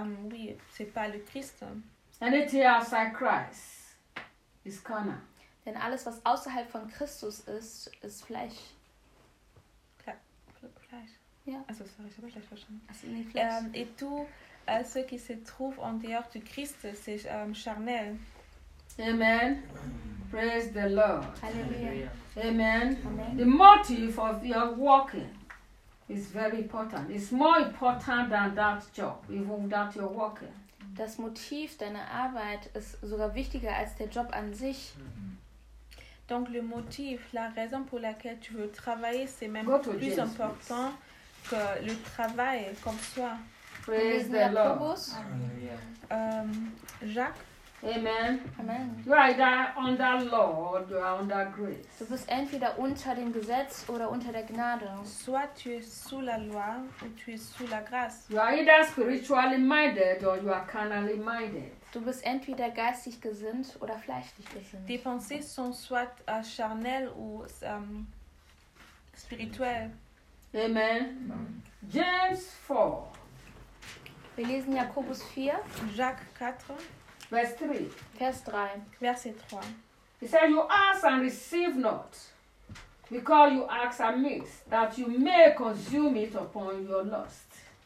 le Christ. Anything outside Christ is carnal. Denn alles, was außerhalb von Christus ist, ist Fleisch. Fleisch. Ja. Also, sorry, j'ai pas Fleisch verstanden. Also nicht Fleisch. Et tout ce qui se trouve en dehors du Christ, c'est charnel. Amen. Praise the Lord. Halleluja. Amen. Amen. The motive of your walking is very important. It's more important than that job, even that you're working. Das Motiv deiner Arbeit ist sogar wichtiger als der Job an sich. Donc le motif, la raison pour laquelle tu veux travailler, c'est même Go to plus James, important que le travail comme soi. Wir Praise lesen the Lord. Jakobus. Jacques, Amen. Amen. You are either under law or you are under grace. Du bist entweder unter dem Gesetz oder unter der Gnade. soit tu es sous la loi ou tu es sous la grâce. You are either spiritually minded or you are carnally minded. Du bist entweder geistig gesinnt oder fleischlich gesinnt. Tes pensées sont soit charnelles ou spirituelles. Amen. James 4, Wir lesen Jakobus 4, Jacques 4, verse 3. Vers 3. verset 3. He said, You ask and receive not, because you ask amiss, that you may consume it upon your lust.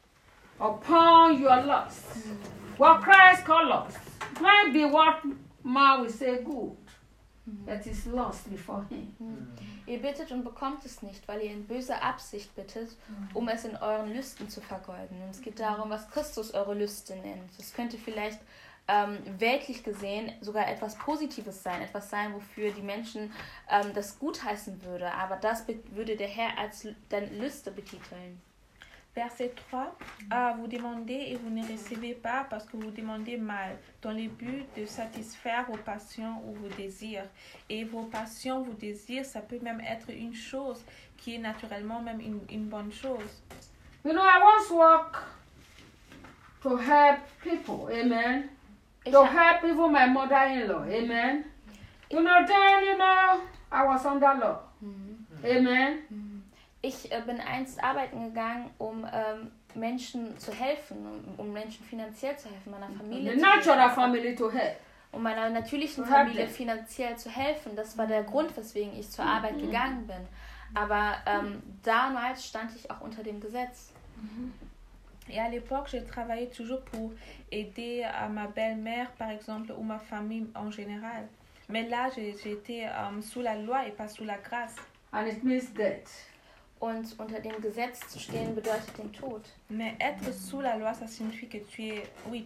Upon your lust. What Christ called lust might be what man will say good. That is lust before him. Ihr bittet und bekommt es nicht, weil ihr in böser Absicht bittet, um es in euren Lüsten zu vergeuden. Und es geht darum, was Christus eure Lüste nennt. Das könnte vielleicht weltlich gesehen sogar etwas Positives sein, etwas sein, wofür die Menschen das gutheißen würde, aber das würde der Herr als deine Lüste betiteln. Verset 3. Vous demandez et vous ne recevez pas parce que vous demandez mal, dans le but de satisfaire vos passions ou vos désirs. Et vos passions, vos désirs, ça peut même être une chose qui est naturellement même une bonne chose. You know, I once worked to help people, amen. Ich To hab- help even my mother-in-law, amen. You know, then, I was under law. Amen. Ich bin einst arbeiten gegangen, um Menschen zu helfen, um Menschen finanziell zu helfen, meiner Familie The zu natural helfen, family to help. um meiner natürlichen To help Familie them. finanziell zu helfen. Das war der Grund, weswegen ich zur Arbeit gegangen bin. Aber damals stand ich auch unter dem Gesetz. Et à l'époque, j'ai travaillé toujours pour aider à ma belle-mère, par exemple, ou ma famille en général. Mais là, j'étais sous la loi et pas sous la grâce. And it means death. Und unter dem Gesetz zu stehen bedeutet den Tod. Mais être sous la loi, ça signifie que tu es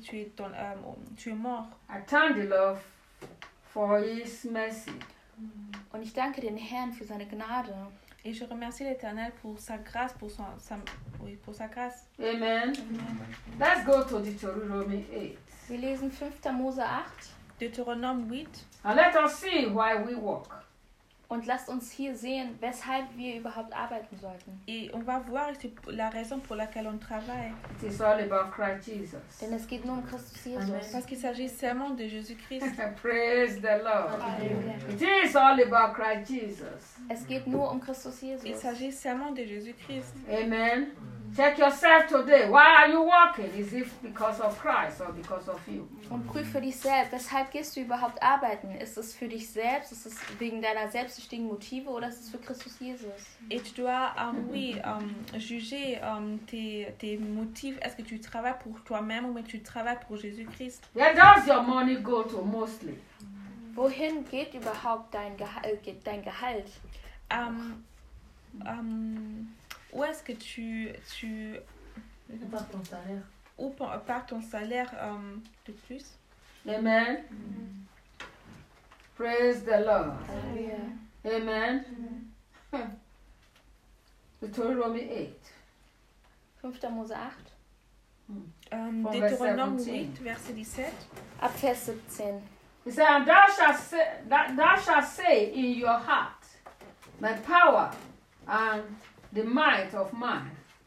mort. I thank the Lord for His mercy. Und ich danke den Herrn für seine Gnade. Et je remercie l'Éternel pour sa grâce, pour sa grâce. Amen. Let's go to Deuteronomy 8. Wir lesen 5. Mose 8 Deutéronome 8. And let us see why we walk. und lasst uns hier sehen, weshalb wir überhaupt arbeiten sollten. Et on va voir ici la raison pour laquelle on travaille. It is all about Christ Jesus. Denn es geht nur um Christus Jesus. Parce qu'il s'agit seulement de Jésus-Christ. Praise the Lord. Halleluja. It is all about Christ Jesus. Es geht nur um Christus Il Jesus. s'agit seulement de Jésus-Christ. Amen. Check yourself today. Why are you walking? Is it because of Christ or because of you? Und prüfe dich selbst. Weshalb gehst du überhaupt arbeiten? Ist es für dich selbst? Ist es wegen deiner selbstsüchtigen Motive oder ist es für Christus Jesus? Et tu dois, juger tes motifs. Est-ce que tu travailles pour toi-même ou bien tu travailles pour Jésus-Christ? Where does your money go to mostly? Wohin geht überhaupt dein Gehalt? Où est-ce que tu Par ton salaire. où part ton salaire de plus? Amen. Praise the Lord. Halleluja. Amen. Deuteronomy 8. 5. Mose 8, Deutéronome verse 17. 8, verset 17. ab Vers 17. He said, and thou shalt say in your heart, my power and the might of my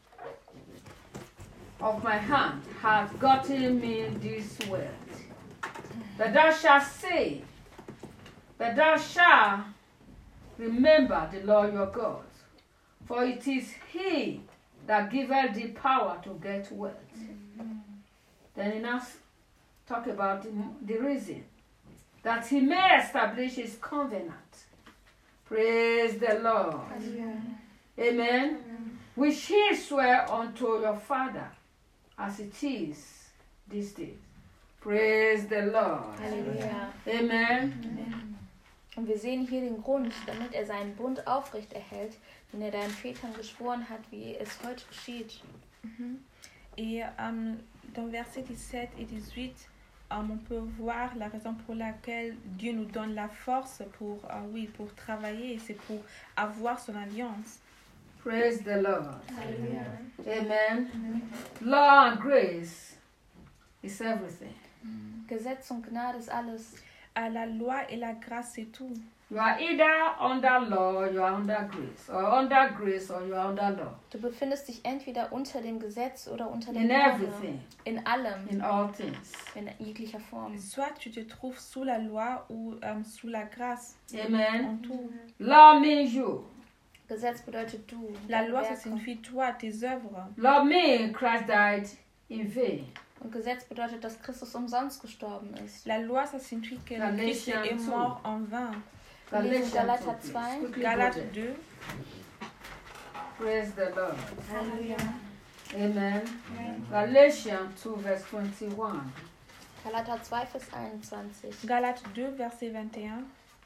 hand hath gotten me this wealth. But thou shalt say, but thou shalt remember the Lord your God, for it is He that giveth thee power to get wealth. Then he now talk about the reason that He may establish His covenant. Praise the Lord. Amen. Which He sware unto your father, as it is this day. Praise the Lord. Halleluja. Amen. Und wir sehen hier den Grund, damit er seinen Bund aufrecht erhält, den er deinen Vätern geschworen hat, wie es heute geschieht. Et dans versets 17 et 18, on peut voir la raison pour laquelle Dieu nous donne la force pour travailler, c'est pour avoir son alliance. Praise the Lord. Halleluja. Amen. Law and grace is everything. Gesetz und Gnade ist alles. La loi et la grâce, c'est tout. You are either under law, you are under grace, or under grace, or you are under law. Du befindest dich entweder unter dem Gesetz oder unter der In Gnade. everything, In allem. in all things. In jeglicher Form. Soit tu te trouves sous la loi ou sous la grâce. Amen. En tout. Law means you. Gesetz bedeutet du. La deine loi, ça Werke. signifie toi, tes œuvres. Law means Christ died in vain. Und Gesetz bedeutet, dass Christus umsonst gestorben ist. La loi, ça signifie que La Christ nation est too. mort en vain. Wir lesen Galater 2. Galatians 2. Quickly go Galates there. 2. Praise the Lord. Halleluja. Amen. Galatians 2 verse 21. Galater 2, Vers 21. Galates 2, verset 21.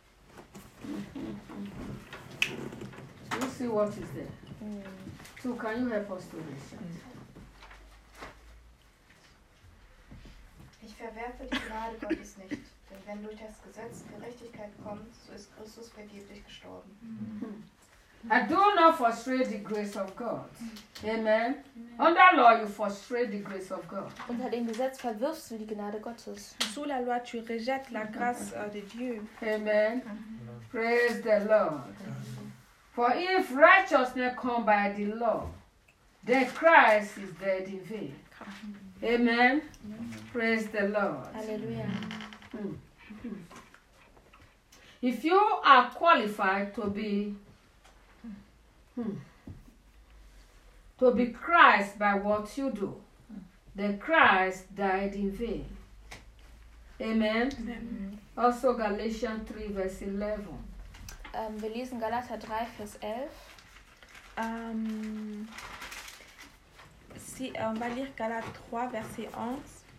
You see what is there. So can you help us to read that? Ich verwerfe die Gnade Gottes nicht, denn wenn durch das Gesetz Gerechtigkeit kommt, so ist Christus vergeblich gestorben. I do not frustrate the grace of God. Amen. Under law, you frustrate the grace of God. Unter dem Gesetz verwirfst du die Gnade Gottes. Sous la loi, tu rejettes la grâce de Dieu. Amen. Praise the Lord. For if righteousness come by the law, then Christ is dead in vain. Amen. Praise the Lord. Halleluja. If you are qualified to be Christ by what you do, then Christ died in vain. Amen. Also Galatians 3 verse 11. Wir lesen Galater 3, Vers 11. On va lire Galates 3, verset 11.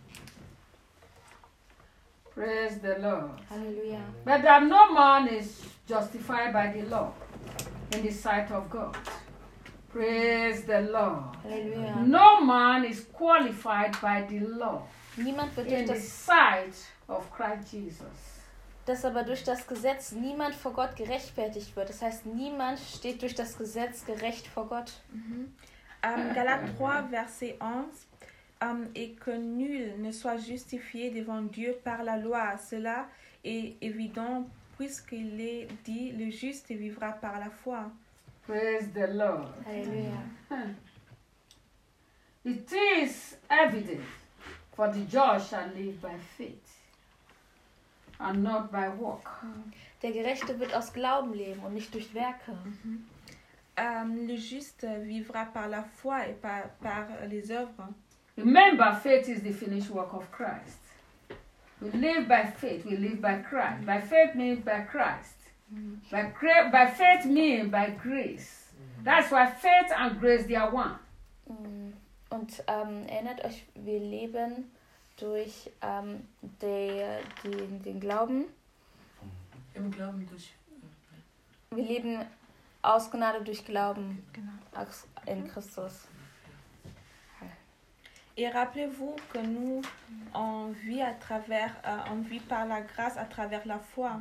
Praise the Lord. Halleluja. But that no man is justified by the law in the sight of God. Praise the Lord. Halleluja. No man is qualified by the law Niemand wird in durch the das, sight of Christ Jesus. dass aber durch das Gesetz niemand vor Gott gerechtfertigt wird. Das heißt, niemand steht durch das Gesetz gerecht vor Gott. Galates 3, verset 11, et que nul ne soit justifié devant Dieu par la loi. Cela est évident puisqu'il est dit, le juste vivra par la foi. Praise the Lord. Halleluja. It is evident, for the just shall live by faith and not by work. Der Gerechte wird aus Glauben leben und nicht durch Werke. Le juste vivra par la foi et par les œuvres. Remember, faith is the finished work of Christ. We live by faith, we live by Christ. By faith means by Christ. By faith means by grace. That's why faith and grace, they are one. Und erinnert euch, wir leben durch den Glauben. Im Glauben durch. Wir leben aus Gnade durch Glauben in Christus. Et rappelez-vous que nous, on vit par la grâce à travers la foi.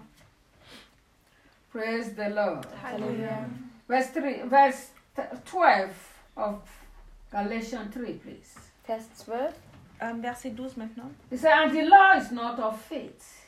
Praise the Lord. Halleluja. Verse 12 of Galatians 3, please. Vers 12. Verset 12 maintenant. He said, and the law is not of faith.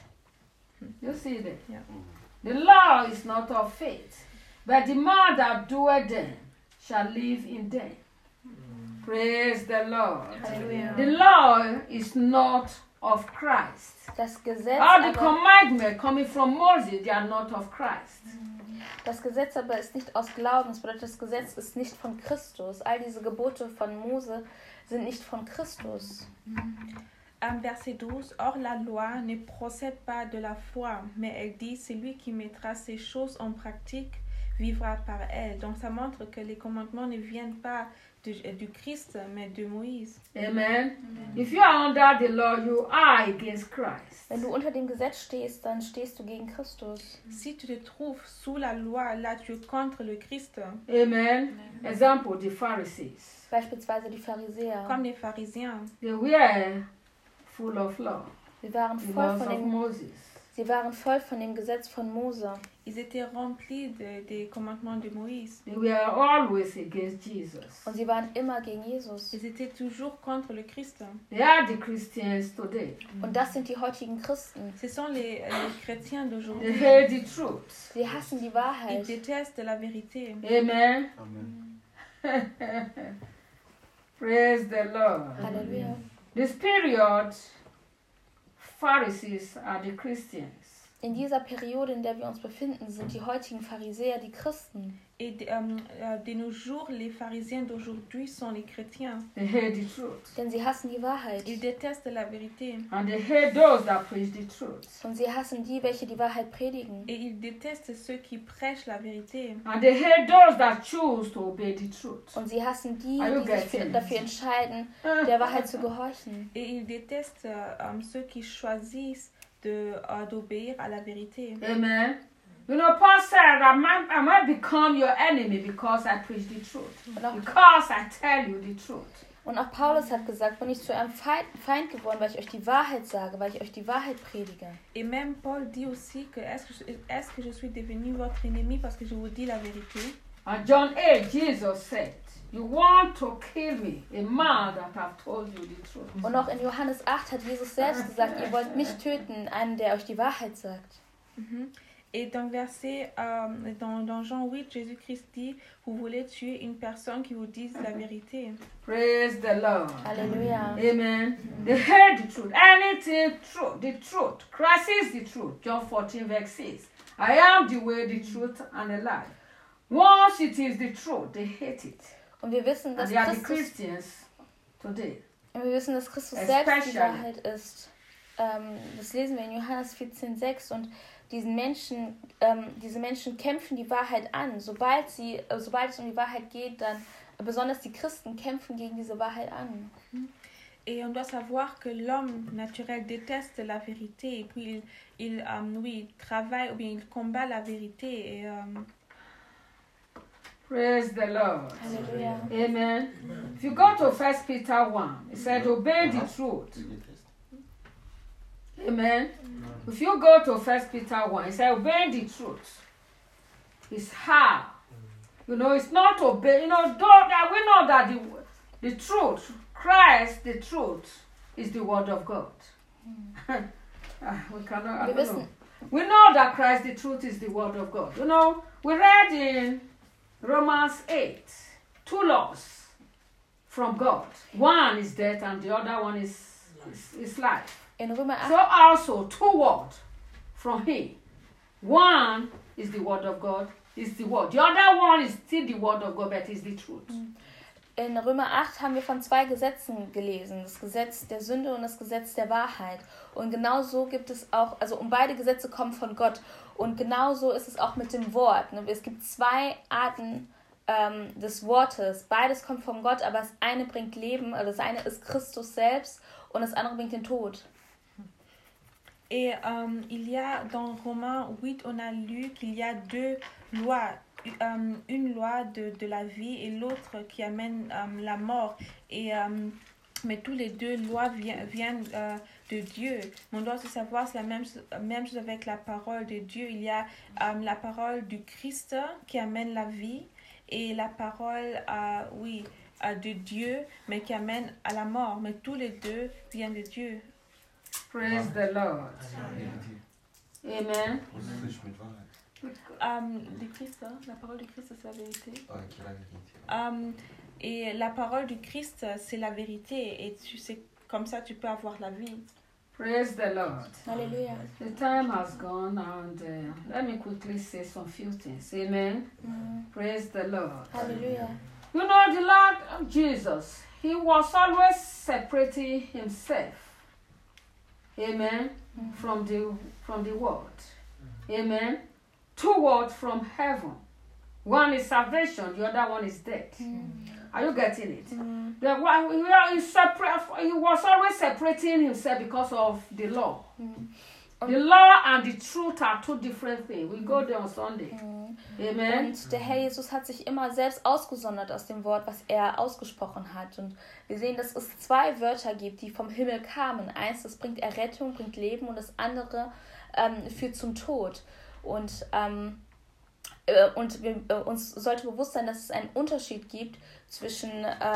You see that? Yeah. The law is not of faith, but the man that doeth them shall live in them. Praise the Lord. Halleluja. The law is not of Christ. Das Gesetz, All the aber, commandments coming from Moses, they are not of Christ. das Gesetz aber ist nicht aus Glauben. Das bedeutet, das Gesetz ist nicht von Christus. All diese Gebote von Mose sind nicht von Christus. Verset 12. Or la loi ne procède pas de la foi, mais elle dit celui qui mettra ces choses en pratique vivra par elle. Donc ça montre que les commandements ne viennent pas du Christ, mais de Moïse. Amen. If you are under the law, you are against Christ. Wenn du unter dem Gesetz stehst, dann stehst du gegen Christus. Si tu te trouves sous la loi, là tu es contre le Christ. Amen. Example, the Pharisees. Beispielsweise die Pharisäer. Comme les pharisiens. They were full of law, Sie waren the voll laws von of dem, Moses. sie waren voll von dem Gesetz von Mose. Ils étaient remplis des commandements de Moïse. They were always against Jesus. Und sie waren immer gegen Jesus. Ils étaient toujours contre le Christ. They are the Christians today. Und das sind die heutigen Christen. Ce sont les chrétiens They d'aujourd'hui. hate the truth. Sie hassen die Ils Wahrheit. détestent la vérité. Amen. Amen. Praise the Lord. Halleluja. This period, Pharisees are the Christians. In dieser Periode, in der wir uns befinden, sind die heutigen Pharisäer die Christen. Et de nos jours, les pharisiens d'aujourd'hui sont les chrétiens. They hate the truth. Denn sie hassen die Wahrheit. Ils détestent la vérité. And they hate those that preach the truth. Und sie hassen die, welche die Wahrheit predigen. Et ils détestent ceux qui prêchent la vérité. And they hate those that choose to obey the truth. Und sie hassen die, Are you die sich getting dafür entscheiden, der Wahrheit zu gehorchen. Et ils détestent ceux qui choisissent d'obéir à la vérité. Amen. You know, Paul said, I might become your enemy because I preach the truth. Und auch, Because I tell you the truth. und auch Paulus hat gesagt, bin ich zu einem Feind geworden, weil ich euch die Wahrheit sage, weil ich euch die Wahrheit predige. Et même Paul dit aussi que est-ce que je suis devenu votre ennemi parce que je vous dis la vérité? And John 8, Jesus said, you want to kill me, a man that have told you the truth. Und auch in Johannes 8 hat Jesus selbst gesagt, ihr wollt mich töten, einen, der euch die Wahrheit sagt. Et dans dans Jean 8, Jésus-Christ dit, vous voulez tuer une personne qui vous dise la vérité. Praise the Lord. Halleluja. Amen. They hate the truth. Anything true. The truth. Christ is the truth. John 14 verse 6. I am the way, the truth, and the life. Once it is the truth, they hate it. Und wir wissen, And dass they are the Christus, Christians today. und wir wissen, dass Christus Especially. selbst die Wahrheit ist. Das lesen wir in Johannes 14,6 und diese Menschen kämpfen die Wahrheit an. Sobald es um die Wahrheit geht, dann besonders die Christen kämpfen gegen diese Wahrheit an. Et on doit savoir que l'homme naturel déteste la vérité et puis il travaille ou bien il combat la vérité. Et Praise the Lord. Halleluja. Amen. If you go to 1 Peter 1, it said, obey the truth. Amen. If you go to 1 Peter 1, it said, obey the truth. It's how. You know, it's not obey. You know, we know that the truth, Christ, the truth, is the word of God. We cannot, I don't know. We know that Christ, the truth, is the word of God. You know, we read in Romans 8, 2 laws from God. One is death and the other one is life. In Römer 8, So also 2 words from him. One is the word of God, is the word. The other one is still the word of God, but is the truth. in Römer 8 haben wir von 2 Gesetzen gelesen. Das Gesetz der Sünde und das Gesetz der Wahrheit. Und genau so gibt es auch, also beide Gesetze kommen von Gott. Und genau so ist es auch mit dem Wort. Ne? Es gibt 2 Arten des Wortes. Beides kommt von Gott, aber das eine bringt Leben, also das eine ist Christus selbst und das andere bringt den Tod. Et il y a dans Romains 8, on a lu qu'il y a 2 lois. Une loi de la vie et l'autre qui amène la mort. Et, mais tous les 2 lois viennent de Dieu. Mais on doit aussi savoir, c'est la même chose avec la parole de Dieu. Il y a la parole du Christ qui amène la vie et la parole de Dieu, mais qui amène à la mort. Mais tous les 2 viennent de Dieu. Praise the Lord. Amen. Le Christ, la parole du Christ, c'est la vérité. Et la parole du Christ, c'est la vérité. Et tu sais, comme ça, tu peux avoir la vie. Praise the Lord. Halleluja. The time has gone and let me quickly say some few things. Amen. Praise the Lord. Halleluja. You know, the Lord Jesus, he was always separating himself. Amen. From the world. Amen. 2 words from heaven. One is salvation, the other one is death. Are you getting it? He was always separating himself because of the law. The law and the truth are 2 different things. We go there on Sunday. Amen. Und der Herr Jesus hat sich immer selbst ausgesondert aus dem Wort, was er ausgesprochen hat. Und wir sehen, dass es 2 Wörter gibt, die vom Himmel kamen. Eins, das bringt Errettung, bringt Leben und das andere führt zum Tod. Und uns sollte bewusst sein, dass es einen Unterschied gibt zwischen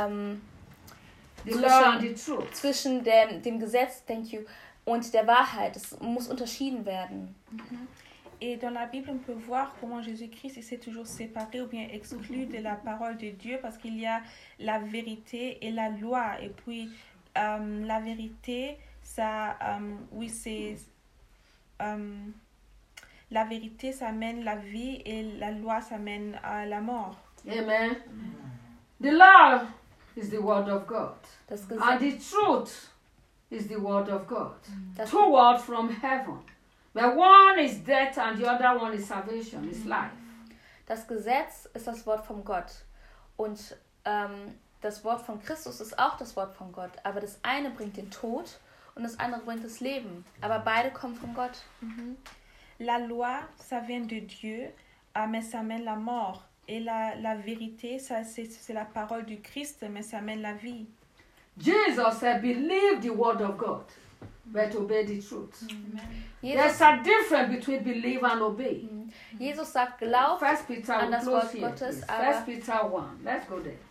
dem Gesetz, und der Wahrheit. Es muss unterschieden werden. Et dans la Bible, on peut voir comment Jésus-Christ s'est toujours séparé ou bien exclu de la parole de Dieu parce qu'il y a la vérité et la loi. Et puis, la vérité, ça, c'est... la vérité, ça mène la vie et la loi, ça mène à la mort. Amen. The law is the word of God. And the truth is the word of God. 2 words from heaven. But one is death and the other one is salvation, is life. Das Gesetz ist das Wort von Gott. Und das Wort von Christus ist auch das Wort von Gott. Aber das eine bringt den Tod und das andere bringt das Leben. Aber beide kommen von Gott. La loi, ça vient de Dieu, mais ça mène la mort. Et la vérité, ça, c'est la parole du Christ, mais ça mène la vie. Jesus said, believe the word of God, but obey the truth. There's a difference between believe and obey. Jesus sagt, glaubt an das Wort Gottes, aber 1 Peter 1. Let's go there.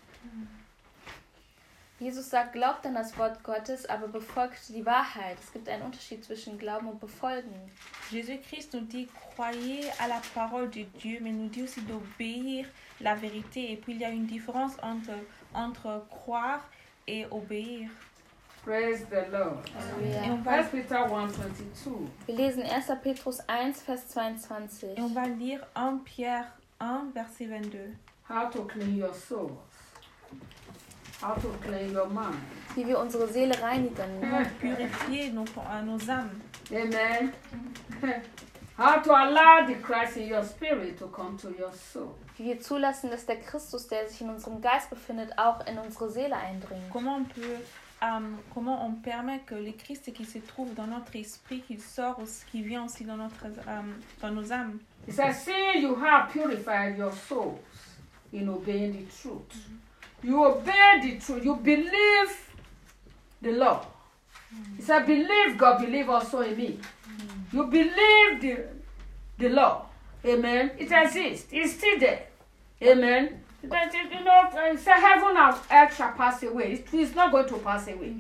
Jesus sagt, glaubt an das Wort Gottes, aber befolgt die Wahrheit. Es gibt einen Unterschied zwischen Glauben und Befolgen. Jésus-Christ nous dit, croyez à la parole de Dieu, mais nous dit aussi d'obéir la vérité. Et puis il y a une différence entre croire et obéir. Praise the Lord. Halleluja. 1 Peter 1:22. Wir lesen 1. Petrus 1, Vers 22. Et on va lire 1 Pierre 1, verset 22. How to clean your souls. How to clean your mind. Wie wir unsere Seele reinigen. Purifier nos âmes. Amen. How to allow the Christ in your spirit to come to your soul. Wie wir zulassen, dass der Christus, der sich in unserem Geist befindet, auch in unsere Seele eindringt. Comment on permet que le Christ qui se trouve dans notre esprit, qu'il sort, qui vient aussi dans nos âmes. It says, seeing you have purified your souls in obeying the truth. You obey the truth. You believe the law. He said, believe God, believe also in me. You believe the law. Amen. It exists. It's still there. Amen. But, it's heaven and earth shall pass away. It's not going to pass away.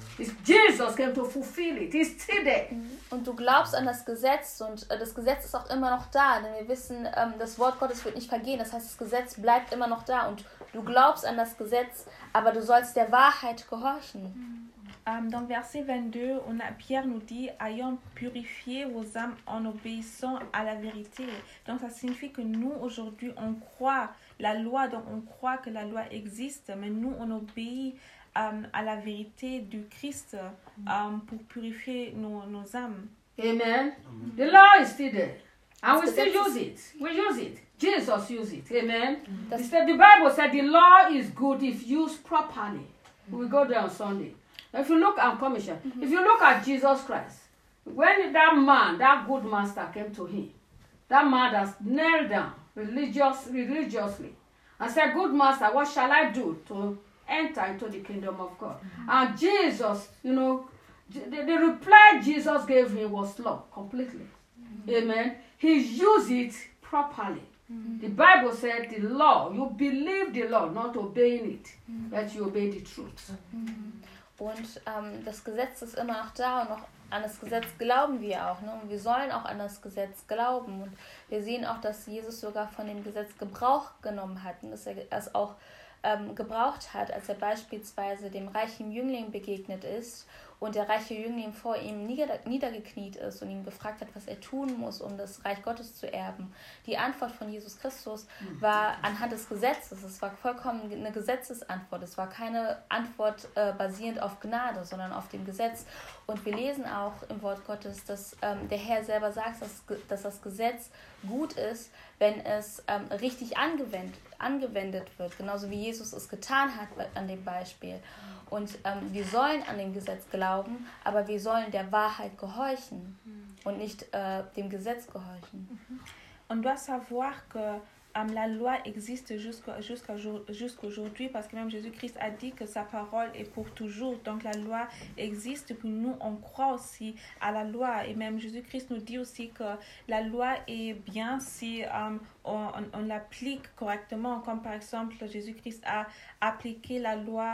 Jesus came to fulfill it. It's still there. Und du glaubst an das Gesetz und das Gesetz ist auch immer noch da, denn wir wissen, das Wort Gottes wird nicht vergehen, das heißt, das Gesetz bleibt immer noch da und du glaubst an das Gesetz, aber du sollst der Wahrheit gehorchen. Dans verset 22, Pierre nous dit « Ayant purifié vos âmes en obéissant à la vérité ». Donc ça signifie que nous, aujourd'hui, on croit la loi, donc on croit que la loi existe, mais nous, on obéit à la vérité du Christ pour purifier nos âmes. Amen. The law is still there. And we still use it. We use it. Jesus used it. Amen. The Bible said the law is good if used properly. We go there on Sunday. If you look at commission, if you look at Jesus Christ, when that man, that good master came to him, that man that knelt down religiously and said, good master, what shall I do to enter into the kingdom of God? And Jesus, the reply Jesus gave him was law completely. Amen. He used it properly. The Bible said the law, you believe the law, not obeying it, but you obey the truth. Und das Gesetz ist immer noch da und auch an das Gesetz glauben wir auch. Ne? Und wir sollen auch an das Gesetz glauben. Und wir sehen auch, dass Jesus sogar von dem Gesetz Gebrauch genommen hat und dass er es auch gebraucht hat, als er beispielsweise dem reichen Jüngling begegnet ist und der reiche Jüngling vor ihm niedergekniet ist und ihn gefragt hat, was er tun muss, um das Reich Gottes zu erben. Die Antwort von Jesus Christus war anhand des Gesetzes. Es war vollkommen eine Gesetzesantwort. Es war keine Antwort basierend auf Gnade, sondern auf dem Gesetz. Und wir lesen auch im Wort Gottes, dass der Herr selber sagt, dass das Gesetz gut ist, wenn es richtig angewendet wird, genauso wie Jesus es getan hat an dem Beispiel. Und wir sollen an dem Gesetz glauben, aber wir sollen der Wahrheit gehorchen und nicht dem Gesetz gehorchen. On doit savoir que la loi existe jusqu'aujourd'hui parce que même Jésus-Christ a dit que sa parole est pour toujours. Donc la loi existe, puis nous on croit aussi à la loi. Et même Jésus-Christ nous dit aussi que la loi est bien si on l'applique correctement. Comme par exemple Jésus-Christ a appliqué la loi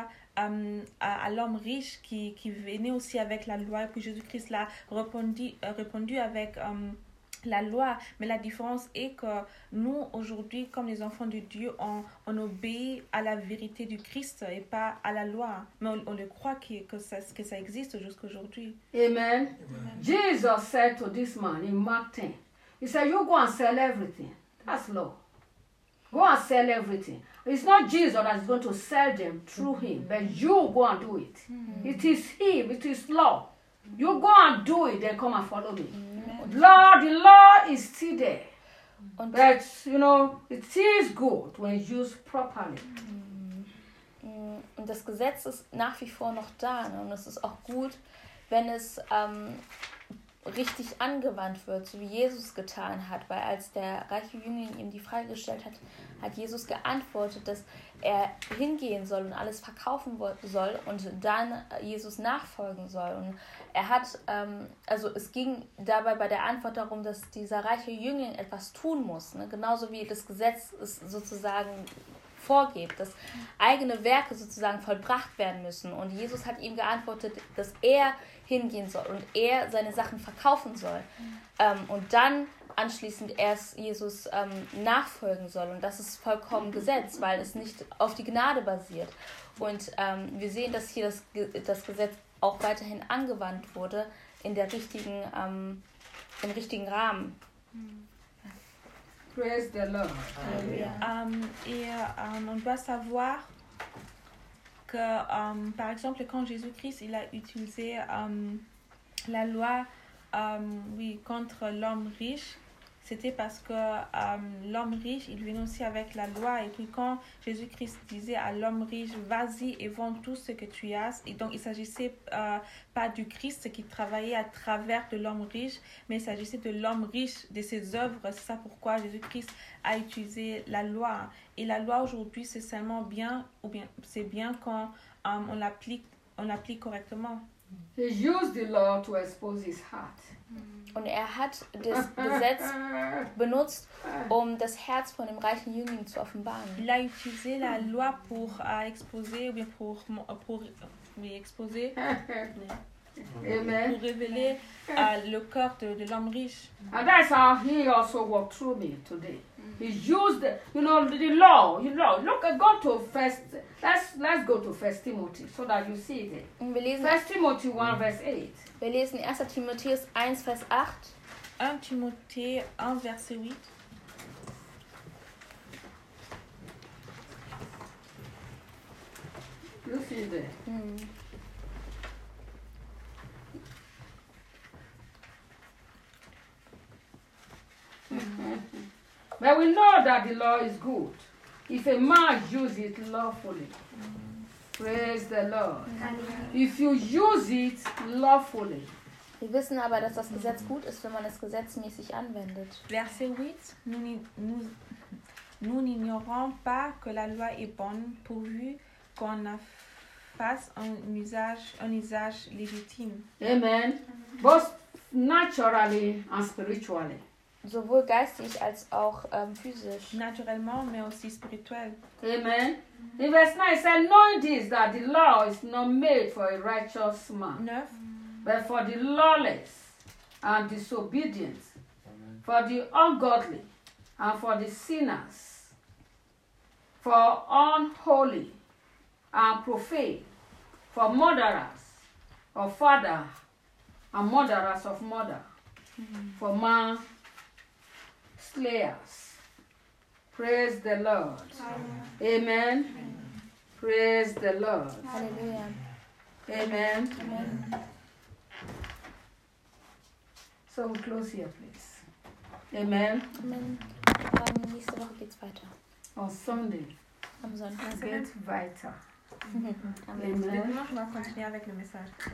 à l'homme riche qui venait aussi avec la loi. Et puis Jésus-Christ l'a répondu avec la loi, mais la différence est que nous, aujourd'hui, comme les enfants de Dieu, on obéit à la vérité du Christ et pas à la loi. Mais on le croit que ça existe jusqu'aujourd'hui. Amen. Jesus said to this man in Mark 10, he said, you go and sell everything. That's law. Go and sell everything. It's not Jesus that is going to sell them through him, but you go and do it. It is him, it is law. You go and do it, then come and follow me. The law is still there. But, it is good when used properly. Und das Gesetz ist nach wie vor noch da. Ne? Und es ist auch gut, wenn es richtig angewandt wird, so wie Jesus getan hat. Weil als der reiche Jüngling ihm die Frage gestellt hat, hat Jesus geantwortet, dass er hingehen soll und alles verkaufen soll und dann Jesus nachfolgen soll. Und er hat, es ging dabei bei der Antwort darum, dass dieser reiche Jüngling etwas tun muss, ne? Genauso wie das Gesetz es sozusagen vorgibt, dass eigene Werke sozusagen vollbracht werden müssen. Und Jesus hat ihm geantwortet, dass er hingehen soll und er seine Sachen verkaufen soll. Und dann anschließend erst Jesus nachfolgen soll. Und das ist vollkommen Gesetz, weil es nicht auf die Gnade basiert. Und wir sehen, dass hier das Gesetz auch weiterhin angewandt wurde im richtigen Rahmen. Praise the Lord. On doit savoir que, par exemple, quand Jésus-Christ il a utilisé la loi contre l'homme riche, c'était parce que l'homme riche, il venait aussi avec la loi. Et puis quand Jésus-Christ disait à l'homme riche, vas-y et vends tout ce que tu as. Et donc il s'agissait pas du Christ qui travaillait à travers de l'homme riche, mais il s'agissait de l'homme riche, de ses œuvres. C'est ça pourquoi Jésus-Christ a utilisé la loi. Et la loi aujourd'hui, c'est seulement bien, ou bien c'est bien quand on l'applique correctement. He used the law to expose his heart. Und hat das Gesetz benutzt, das Herz von dem reichen Jüngling zu offenbaren. Il a utilisé la loi pour exposer, ou bien pour exposer, Amen. pour révéler le cœur de l'homme riche. And that's how he also walked through me today. He used, the law. Look, go to first. Let's go to 1 Timothy so that you see it. Und wir lesen 1 Timothy 1 verse 8. Wir lesen 1. Timotheus 1, Vers 8. 1 Timothée 1, verset 8. You see there. But we know that the law is good if a man uses it lawfully. Praise the Lord. If you use it lawfully. Wir wissen aber, dass das Gesetz gut ist, wenn man es gesetzmäßig anwendet. Verset 8. Nous n'ignorons pas que la loi est bonne pourvu qu'on en fasse un usage légitime. Amen. Both naturally and spiritually. Sowohl geistig als auch physisch. Naturellement, mais aussi spirituel. Amen. In verse 9 it says, knowing this, that the law is not made for a righteous man, 9. but for the lawless and disobedient, for the ungodly, and for the sinners, for unholy and profane, for murderers of father and murderers of mother, for man slayers. Praise the Lord. Amen. Praise the Lord. Halleluja. Amen. Amen. So we close here, please. Amen. Amen. Nächste Woche geht's weiter. On Sunday, Am Sonntag. get weiter. Amen. Le dimanche, on va continuer avec le message.